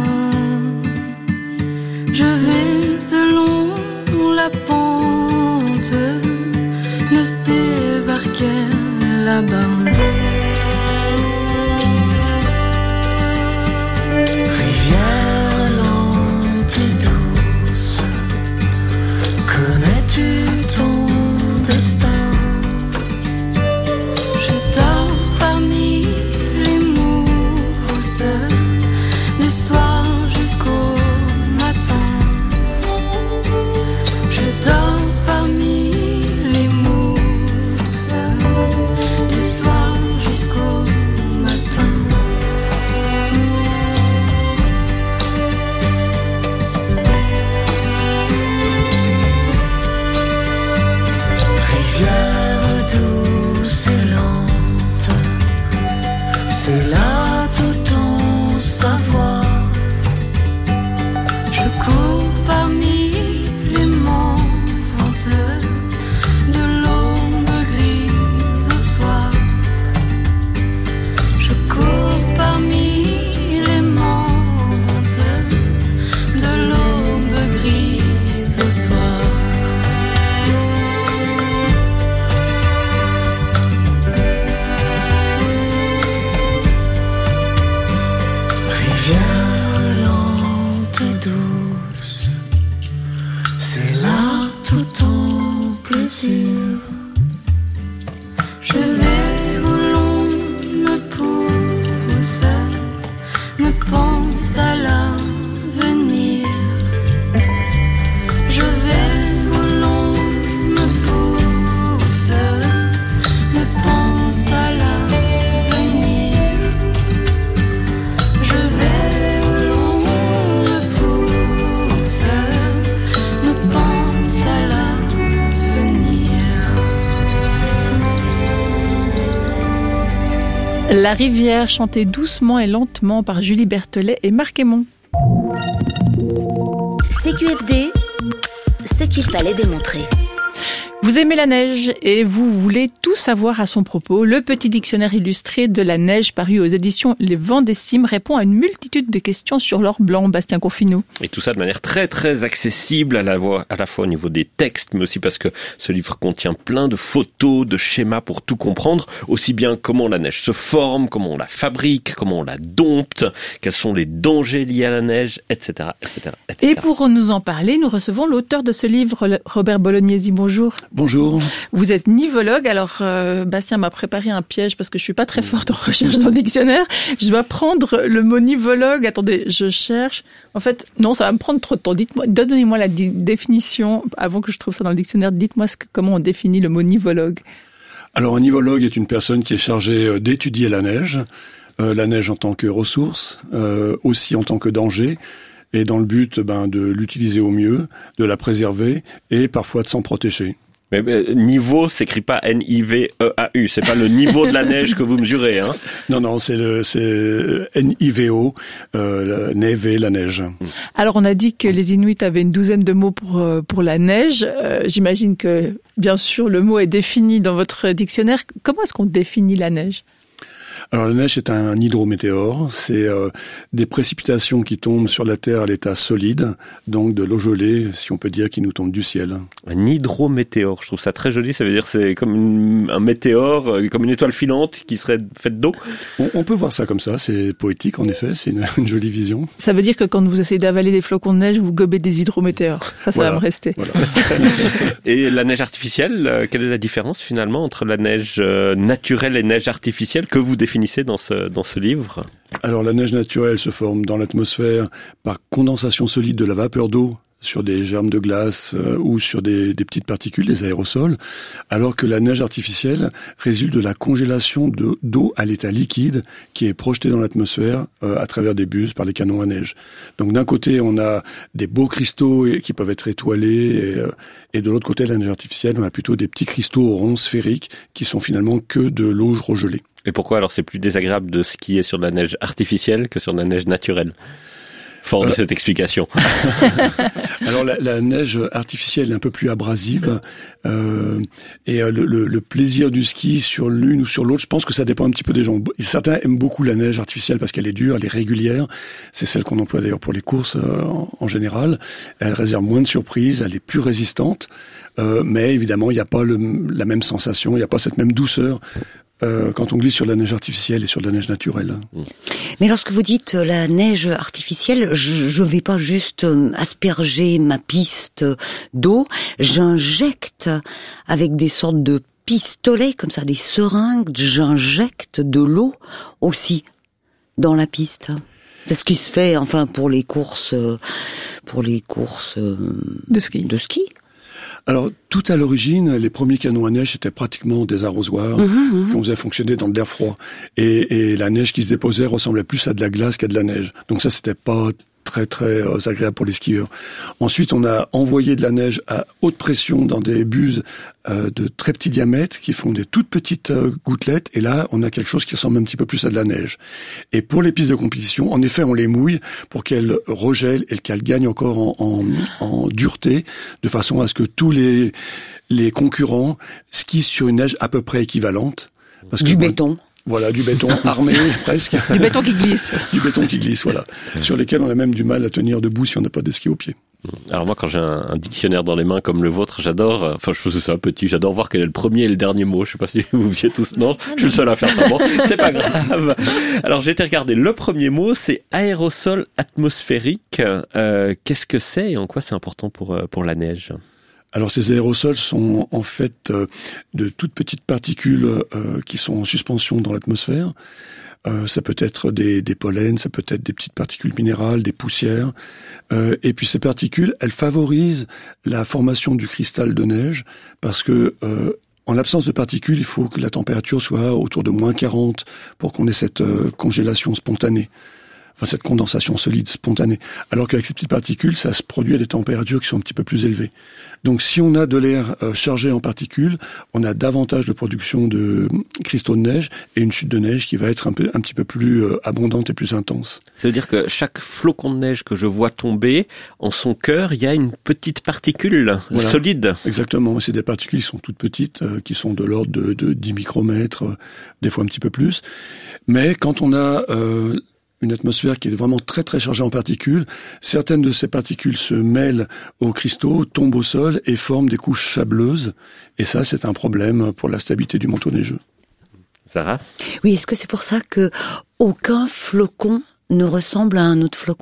Je vais selon la pente, ne sais vers quelle là-bas. La rivière, chantée doucement et lentement par Julie Berthelet et Marc Aymon. CQFD, ce qu'il fallait démontrer. Vous aimez la neige et vous voulez tout savoir à son propos. Le petit dictionnaire illustré de la neige paru aux éditions Les Vents des Cimes répond à une multitude de questions sur l'or blanc, Bastien Confineau. Et tout ça de manière très très accessible à la fois au niveau des textes, mais aussi parce que ce livre contient plein de photos, de schémas pour tout comprendre, aussi bien comment la neige se forme, comment on la fabrique, comment on la dompte, quels sont les dangers liés à la neige, etc., etc., etc. Et pour nous en parler, nous recevons l'auteur de ce livre, Robert Bolognesi. Bonjour. Bonjour. Vous êtes nivologue, alors Bastien m'a préparé un piège parce que je suis pas très forte en recherche dans le dictionnaire. Je dois prendre le mot nivologue. Attendez, je cherche. En fait, non, ça va me prendre trop de temps. Donnez-moi la définition avant que je trouve ça dans le dictionnaire. Dites-moi comment on définit le mot nivologue. Alors, un nivologue est une personne qui est chargée d'étudier la neige en tant que ressource, aussi en tant que danger, et dans le but de l'utiliser au mieux, de la préserver et parfois de s'en protéger. Mais niveau s'écrit pas N-I-V-E-A-U, c'est pas le niveau de la neige que vous mesurez, hein? Non, c'est N-I-V-O, neve, la neige. Alors on a dit que les Inuits avaient une douzaine de mots pour la neige. J'imagine que bien sûr le mot est défini dans votre dictionnaire. Comment est-ce qu'on définit la neige ? Alors la neige est un hydrométéore, c'est des précipitations qui tombent sur la Terre à l'état solide, donc de l'eau gelée, si on peut dire, qui nous tombe du ciel. Un hydrométéore, je trouve ça très joli, ça veut dire c'est comme un météore, comme une étoile filante qui serait faite d'eau. On peut voir ça comme ça, c'est poétique en effet, c'est une jolie vision. Ça veut dire que quand vous essayez d'avaler des flocons de neige, vous gobez des hydrométéores, ça voilà, va me rester. Voilà. Et la neige artificielle, quelle est la différence finalement entre la neige naturelle et neige artificielle que vous définissez dans ce livre? Alors la neige naturelle se forme dans l'atmosphère par condensation solide de la vapeur d'eau sur des germes de glace ou sur des petites particules, des aérosols, alors que la neige artificielle résulte de la congélation d'eau à l'état liquide qui est projetée dans l'atmosphère à travers des buses par les canons à neige. Donc d'un côté, on a des beaux cristaux qui peuvent être étoilés et de l'autre côté, la neige artificielle, on a plutôt des petits cristaux ronds sphériques qui sont finalement que de l'eau regelée. Et pourquoi alors c'est plus désagréable de skier sur de la neige artificielle que sur de la neige naturelle ? Fort de cette explication. Alors la neige artificielle est un peu plus abrasive et le plaisir du ski sur l'une ou sur l'autre, je pense que ça dépend un petit peu des gens. Certains aiment beaucoup la neige artificielle parce qu'elle est dure, elle est régulière. C'est celle qu'on emploie d'ailleurs pour les courses en général. Elle réserve moins de surprises, elle est plus résistante, mais évidemment il n'y a pas la même sensation, il n'y a pas cette même douceur quand on glisse sur de la neige artificielle et sur de la neige naturelle. Mais lorsque vous dites la neige artificielle, je vais pas juste asperger ma piste d'eau, j'injecte avec des sortes de pistolets, comme ça, des seringues, j'injecte de l'eau aussi dans la piste. C'est ce qui se fait, enfin, pour les courses de ski. Alors, tout à l'origine, les premiers canons à neige étaient pratiquement des arrosoirs qu'on faisait fonctionner dans de l'air froid. Et la neige qui se déposait ressemblait plus à de la glace qu'à de la neige. Donc ça, c'était pas très très agréable pour les skieurs. Ensuite, on a envoyé de la neige à haute pression dans des buses de très petits diamètres qui font des toutes petites gouttelettes. Et là, on a quelque chose qui ressemble un petit peu plus à de la neige. Et pour les pistes de compétition, en effet, on les mouille pour qu'elles regèlent et qu'elles gagnent encore en dureté, de façon à ce que tous les concurrents skient sur une neige à peu près équivalente. Parce que béton. Voilà, du béton armé presque. Du béton qui glisse. Du béton qui glisse, voilà. Sur lesquels on a même du mal à tenir debout si on n'a pas de ski au pied. Alors moi, quand j'ai un dictionnaire dans les mains comme le vôtre, j'adore, enfin je faisais ça petit, j'adore voir quel est le premier et le dernier mot. Je sais pas si vous faisiez tous, non, je suis le seul à faire ça, bon, c'est pas grave. Alors j'ai été regarder, le premier mot, c'est aérosol atmosphérique. Qu'est-ce que c'est et en quoi c'est important pour la neige ? Alors ces aérosols sont en fait de toutes petites particules qui sont en suspension dans l'atmosphère. Ça peut être des pollens, ça peut être des petites particules minérales, des poussières. Et puis ces particules, elles favorisent la formation du cristal de neige parce que en l'absence de particules, il faut que la température soit autour de -40 pour qu'on ait cette congélation spontanée. cette condensation solide, spontanée. Alors qu'avec ces petites particules, ça se produit à des températures qui sont un petit peu plus élevées. Donc si on a de l'air chargé en particules, on a davantage de production de cristaux de neige et une chute de neige qui va être un petit peu plus abondante et plus intense. Ça veut dire que chaque flocon de neige que je vois tomber, en son cœur, il y a une petite particule solide. Exactement. C'est des particules qui sont toutes petites, qui sont de l'ordre de 10 micromètres, des fois un petit peu plus. Mais quand on a une atmosphère qui est vraiment très très chargée en particules, certaines de ces particules se mêlent aux cristaux, tombent au sol et forment des couches sableuses. Et ça, c'est un problème pour la stabilité du manteau neigeux. Sarah ? Oui, est-ce que c'est pour ça que aucun flocon ne ressemble à un autre flocon ?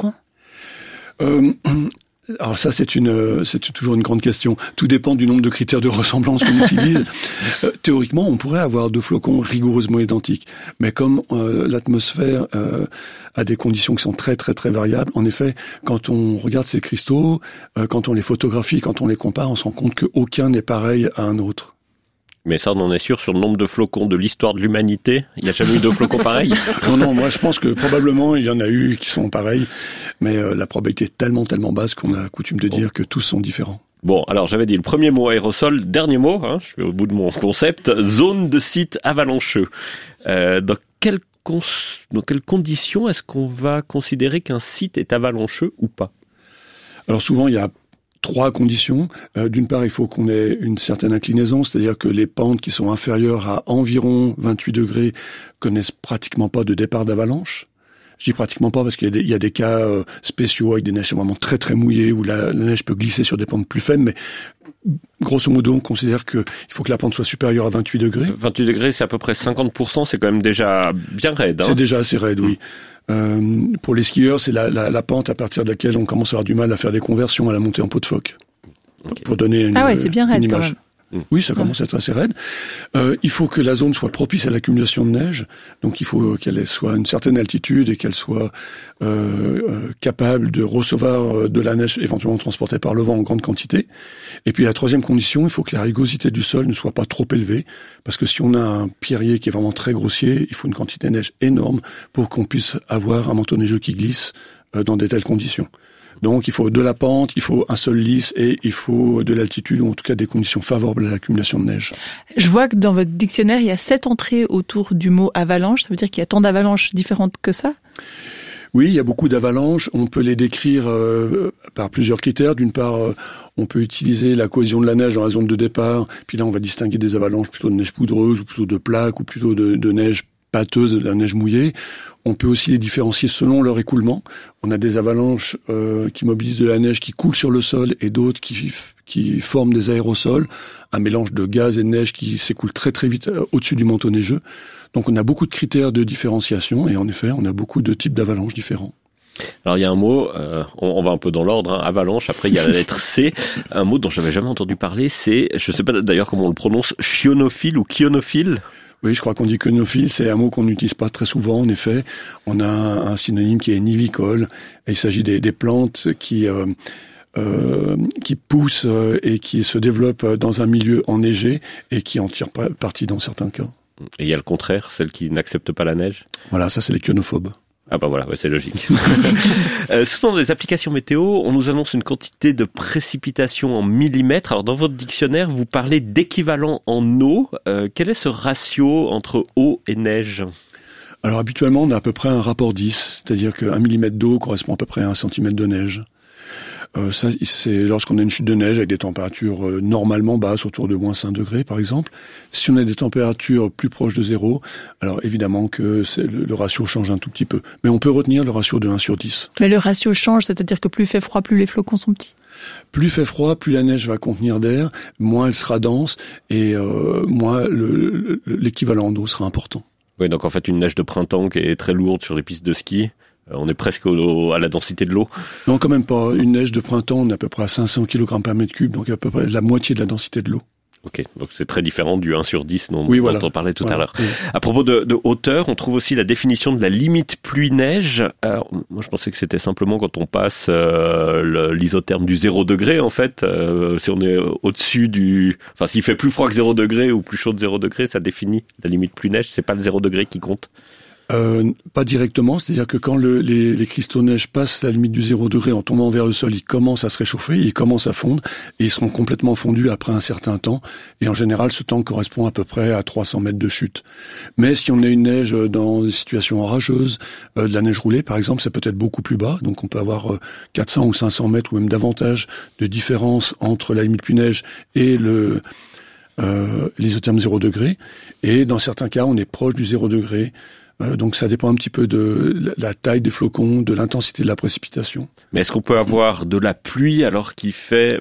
Alors ça, c'est toujours une grande question. Tout dépend du nombre de critères de ressemblance qu'on utilise. Théoriquement, on pourrait avoir 2 flocons rigoureusement identiques. Mais comme l'atmosphère a des conditions qui sont très très très variables, en effet, quand on regarde ces cristaux, quand on les photographie, quand on les compare, on se rend compte qu'aucun n'est pareil à un autre. Mais ça, on en est sûr, sur le nombre de flocons de l'histoire de l'humanité, il n'y a jamais eu de flocons pareils. Non, moi je pense que probablement il y en a eu qui sont pareils, mais la probabilité est tellement basse qu'on a coutume de dire que tous sont différents. Bon, alors j'avais dit le premier mot aérosol, dernier mot, je vais au bout de mon concept, zone de site avalancheux. Dans quelles conditions est-ce qu'on va considérer qu'un site est avalancheux ou pas ? Alors souvent il y a 3 conditions. D'une part, il faut qu'on ait une certaine inclinaison, c'est-à-dire que les pentes qui sont inférieures à environ 28 degrés connaissent pratiquement pas de départ d'avalanche. Je dis pratiquement pas parce qu'il y a des cas spéciaux avec des neiges vraiment très très mouillées où la neige peut glisser sur des pentes plus faibles, mais grosso modo, on considère qu'il faut que la pente soit supérieure à 28 degrés. 28 degrés, c'est à peu près 50%, c'est quand même déjà bien raide. C'est déjà assez raide, oui. Pour les skieurs, c'est la pente à partir de laquelle on commence à avoir du mal à faire des conversions à la montée en peau de phoque. Okay. Pour donner une c'est bien raide, une image. Quand même. Oui, ça commence à être assez raide. Il faut que la zone soit propice à l'accumulation de neige. Donc il faut qu'elle soit à une certaine altitude et qu'elle soit capable de recevoir de la neige éventuellement transportée par le vent en grande quantité. Et puis la troisième condition, il faut que la rugosité du sol ne soit pas trop élevée. Parce que si on a un pierrier qui est vraiment très grossier, il faut une quantité de neige énorme pour qu'on puisse avoir un manteau neigeux qui glisse dans de telles conditions. Donc il faut de la pente, il faut un sol lisse et il faut de l'altitude, ou en tout cas des conditions favorables à l'accumulation de neige. Je vois que dans votre dictionnaire, il y a 7 entrées autour du mot avalanche. Ça veut dire qu'il y a tant d'avalanches différentes que ça ? Oui, il y a beaucoup d'avalanches. On peut les décrire par plusieurs critères. D'une part, on peut utiliser la cohésion de la neige dans la zone de départ. Puis là, on va distinguer des avalanches plutôt de neige poudreuse, ou plutôt de plaques, ou plutôt de neige pâteuse, de la neige mouillée. On peut aussi les différencier selon leur écoulement. On a des avalanches qui mobilisent de la neige qui coule sur le sol et d'autres qui forment des aérosols, un mélange de gaz et de neige qui s'écoule très très vite au-dessus du manteau neigeux. Donc on a beaucoup de critères de différenciation et en effet on a beaucoup de types d'avalanches différents. Alors il y a un mot, on va un peu dans l'ordre, avalanche, après il y a la lettre C, un mot dont j'avais jamais entendu parler, c'est, je sais pas d'ailleurs comment on le prononce, chionophile ou chionophile. Oui, je crois qu'on dit chionophile, c'est un mot qu'on n'utilise pas très souvent, en effet. On a un synonyme qui est nivicole, et il s'agit des plantes qui poussent et qui se développent dans un milieu enneigé et qui en tirent parti dans certains cas. Et il y a le contraire, celles qui n'acceptent pas la neige. Voilà, ça c'est les chionophobes. Ah bah voilà, c'est logique. Souvent dans les applications météo, on nous annonce une quantité de précipitations en millimètres. Alors dans votre dictionnaire, vous parlez d'équivalent en eau. Quel est ce ratio entre eau et neige ? Alors habituellement, on a à peu près un rapport 10, c'est-à-dire qu'un millimètre d'eau correspond à peu près à 1 centimètre de neige. Ça, c'est lorsqu'on a une chute de neige avec des températures normalement basses, autour de moins 5 degrés par exemple. Si on a des températures plus proches de 0, alors évidemment que le ratio change un tout petit peu. Mais on peut retenir le ratio de 1/10. Mais le ratio change, c'est-à-dire que plus il fait froid, plus les flocons sont petits. Plus il fait froid, plus la neige va contenir d'air, moins elle sera dense et moins l'équivalent d'eau sera important. Oui, donc en fait une neige de printemps qui est très lourde sur les pistes de ski, on est presque à la densité de l'eau. Non, quand même pas. Une neige de printemps, on est à peu près à 500 kg par mètre cube, donc à peu près la moitié de la densité de l'eau. Ok, donc c'est très différent du 1/10 dont on parlait tout à l'heure. Oui. À propos de hauteur, on trouve aussi la définition de la limite pluie-neige. Alors, moi je pensais que c'était simplement quand on passe l'isotherme du 0 degré en fait. Si on est au-dessus enfin s'il fait plus froid que 0 degré ou plus chaud de 0 degré, ça définit la limite pluie-neige. C'est pas le 0 degré qui compte. Pas directement, c'est-à-dire que quand les cristaux de neige passent la limite du 0 degré en tombant vers le sol, ils commencent à se réchauffer, ils commencent à fondre, et ils seront complètement fondus après un certain temps. Et en général, ce temps correspond à peu près à 300 mètres de chute. Mais si on a une neige dans des situations orageuses, de la neige roulée par exemple, ça peut être beaucoup plus bas. Donc on peut avoir 400 ou 500 mètres ou même davantage de différence entre la limite pluie-neige et l'isotherme 0 degré. Et dans certains cas, on est proche du 0 degré. Donc ça dépend un petit peu de la taille des flocons, de l'intensité de la précipitation. Mais est-ce qu'on peut avoir de la pluie alors qu'il fait...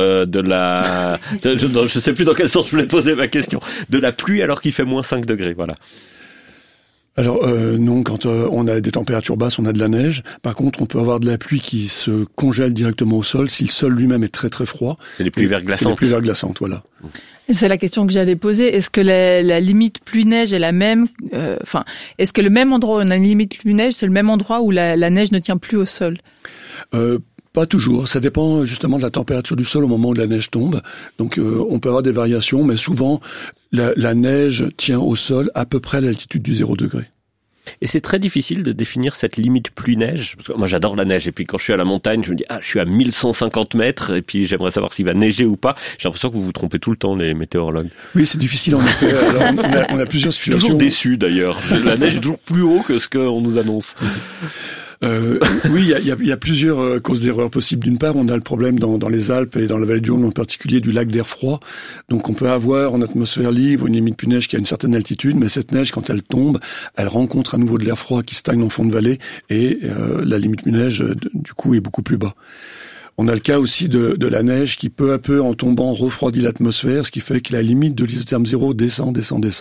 je sais plus dans quel sens je voulais poser ma question. De la pluie alors qu'il fait moins 5 degrés, voilà. Alors non, quand on a des températures basses, on a de la neige. Par contre, on peut avoir de la pluie qui se congèle directement au sol si le sol lui-même est très très froid. C'est des pluies verglaçantes. C'est des pluies verglaçantes, voilà. C'est la question que j'allais poser. Est-ce que la limite pluie-neige est la même est-ce que le même endroit où on a une limite pluie-neige, c'est le même endroit où la neige ne tient plus au sol? Pas toujours. Ça dépend justement de la température du sol au moment où la neige tombe. Donc on peut avoir des variations, mais souvent la neige tient au sol à peu près à l'altitude du 0 degré. Et c'est très difficile de définir cette limite pluie-neige. Parce que moi, j'adore la neige. Et puis, quand je suis à la montagne, je me dis, je suis à 1150 mètres. Et puis, j'aimerais savoir s'il va neiger ou pas. J'ai l'impression que vous vous trompez tout le temps, les météorologues. Oui, c'est difficile, en effet. Alors, on a plusieurs situations. Toujours déçu, d'ailleurs. La neige est toujours plus haut que ce qu'on nous annonce. Oui, il y a plusieurs causes d'erreur possibles. D'une part, on a le problème dans les Alpes et dans la vallée du Rhône en particulier du lac d'air froid. Donc on peut avoir en atmosphère libre une limite pluie-neige qui a une certaine altitude, mais cette neige, quand elle tombe, elle rencontre à nouveau de l'air froid qui stagne en fond de vallée et la limite pluie-neige, du coup, est beaucoup plus bas. On a le cas aussi de la neige qui, peu à peu, en tombant, refroidit l'atmosphère, ce qui fait que la limite de l'isotherme 0 descend,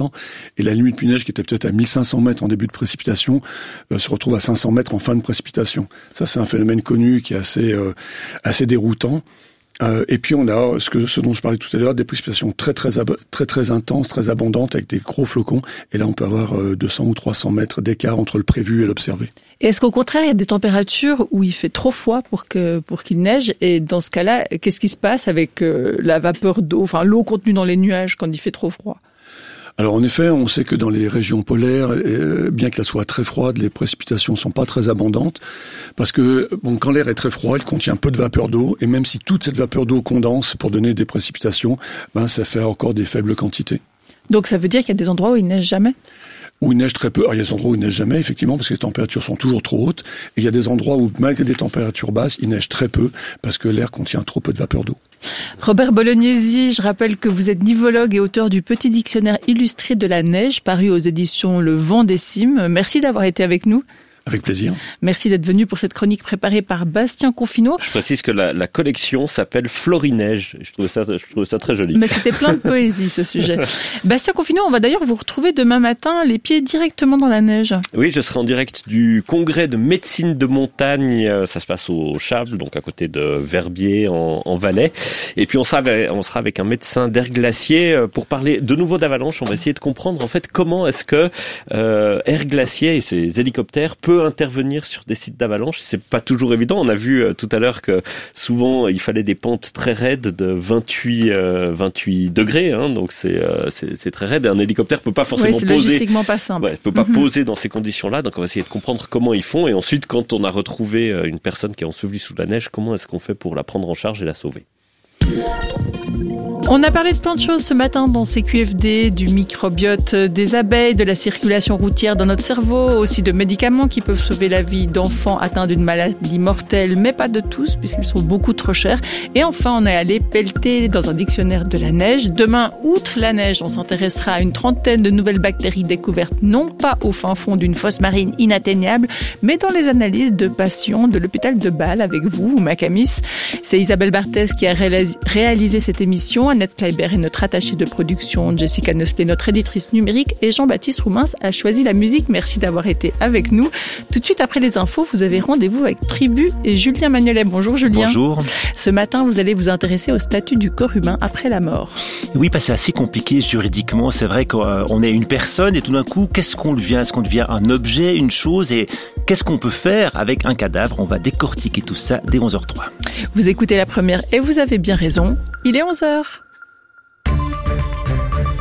et la limite pluie-neige qui était peut-être à 1500 mètres en début de précipitation se retrouve à 500 mètres en fin de précipitation. Ça, c'est un phénomène connu qui est assez déroutant. Et puis on a ce dont je parlais tout à l'heure, des précipitations très intenses, très abondantes avec des gros flocons. Et là, on peut avoir 200 ou 300 mètres d'écart entre le prévu et l'observé. Et est-ce qu'au contraire, il y a des températures où il fait trop froid pour qu'il neige? Et dans ce cas-là, qu'est-ce qui se passe avec la vapeur d'eau, l'eau contenue dans les nuages quand il fait trop froid? Alors en effet, on sait que dans les régions polaires, bien qu'elles soient très froides, les précipitations sont pas très abondantes, parce que quand l'air est très froid, il contient peu de vapeur d'eau, et même si toute cette vapeur d'eau condense pour donner des précipitations, ça fait encore des faibles quantités. Donc ça veut dire qu'il y a des endroits où il neige jamais? Où il neige très peu. Alors, il y a des endroits où il neige jamais, effectivement, parce que les températures sont toujours trop hautes. Et il y a des endroits où, malgré des températures basses, il neige très peu, parce que l'air contient trop peu de vapeur d'eau. Robert Bolognesi, je rappelle que vous êtes nivologue et auteur du Petit dictionnaire illustré de la neige, paru aux éditions Le Vent des Cimes. Merci d'avoir été avec nous. Avec plaisir. Merci d'être venu pour cette chronique préparée par Bastien Confinot. Je précise que la collection s'appelle Florineige. Je trouve ça très joli. Mais c'était plein de poésie, ce sujet. Bastien Confinot, on va d'ailleurs vous retrouver demain matin, les pieds directement dans la neige. Oui, je serai en direct du congrès de médecine de montagne. Ça se passe au Chable, donc à côté de Verbier, en Valais. Et puis on sera avec un médecin d'air glacier pour parler de nouveau d'avalanche. On va essayer de comprendre en fait comment est-ce que Air Glacier et ses hélicoptères peut intervenir sur des sites d'avalanche. C'est pas toujours évident. On a vu tout à l'heure que souvent il fallait des pentes très raides de 28 degrés, donc c'est très raide. Et un hélicoptère peut pas forcément poser. C'est logistiquement pas simple. Ouais, peut pas poser dans ces conditions-là. Donc on va essayer de comprendre comment ils font. Et ensuite, quand on a retrouvé une personne qui est ensevelie sous la neige, comment est-ce qu'on fait pour la prendre en charge et la sauver? On a parlé de plein de choses ce matin dans CQFD, du microbiote des abeilles, de la circulation routière dans notre cerveau, aussi de médicaments qui peuvent sauver la vie d'enfants atteints d'une maladie mortelle, mais pas de tous, puisqu'ils sont beaucoup trop chers. Et enfin, on est allé pelleter dans un dictionnaire de la neige. Demain, outre la neige, on s'intéressera à une trentaine de nouvelles bactéries découvertes, non pas au fin fond d'une fosse marine inatteignable, mais dans les analyses de patients de l'hôpital de Bâle avec vous, Macamis. C'est Isabelle Barthès qui a réalisé cette émission. Annette Kleiber est notre attachée de production, Jessica Nostlé, notre éditrice numérique, et Jean-Baptiste Roumins a choisi la musique. Merci d'avoir été avec nous. Tout de suite après les infos, vous avez rendez-vous avec Tribu et Julien Magnolet. Bonjour Julien. Bonjour. Ce matin, vous allez vous intéresser au statut du corps humain après la mort. Oui, parce que c'est assez compliqué juridiquement. C'est vrai qu'on est une personne et tout d'un coup, qu'est-ce qu'on devient? Est-ce qu'on devient un objet, une chose? Et qu'est-ce qu'on peut faire avec un cadavre? On va décortiquer tout ça dès 11h03. Vous écoutez La Première et vous avez bien raison. Il est 11h.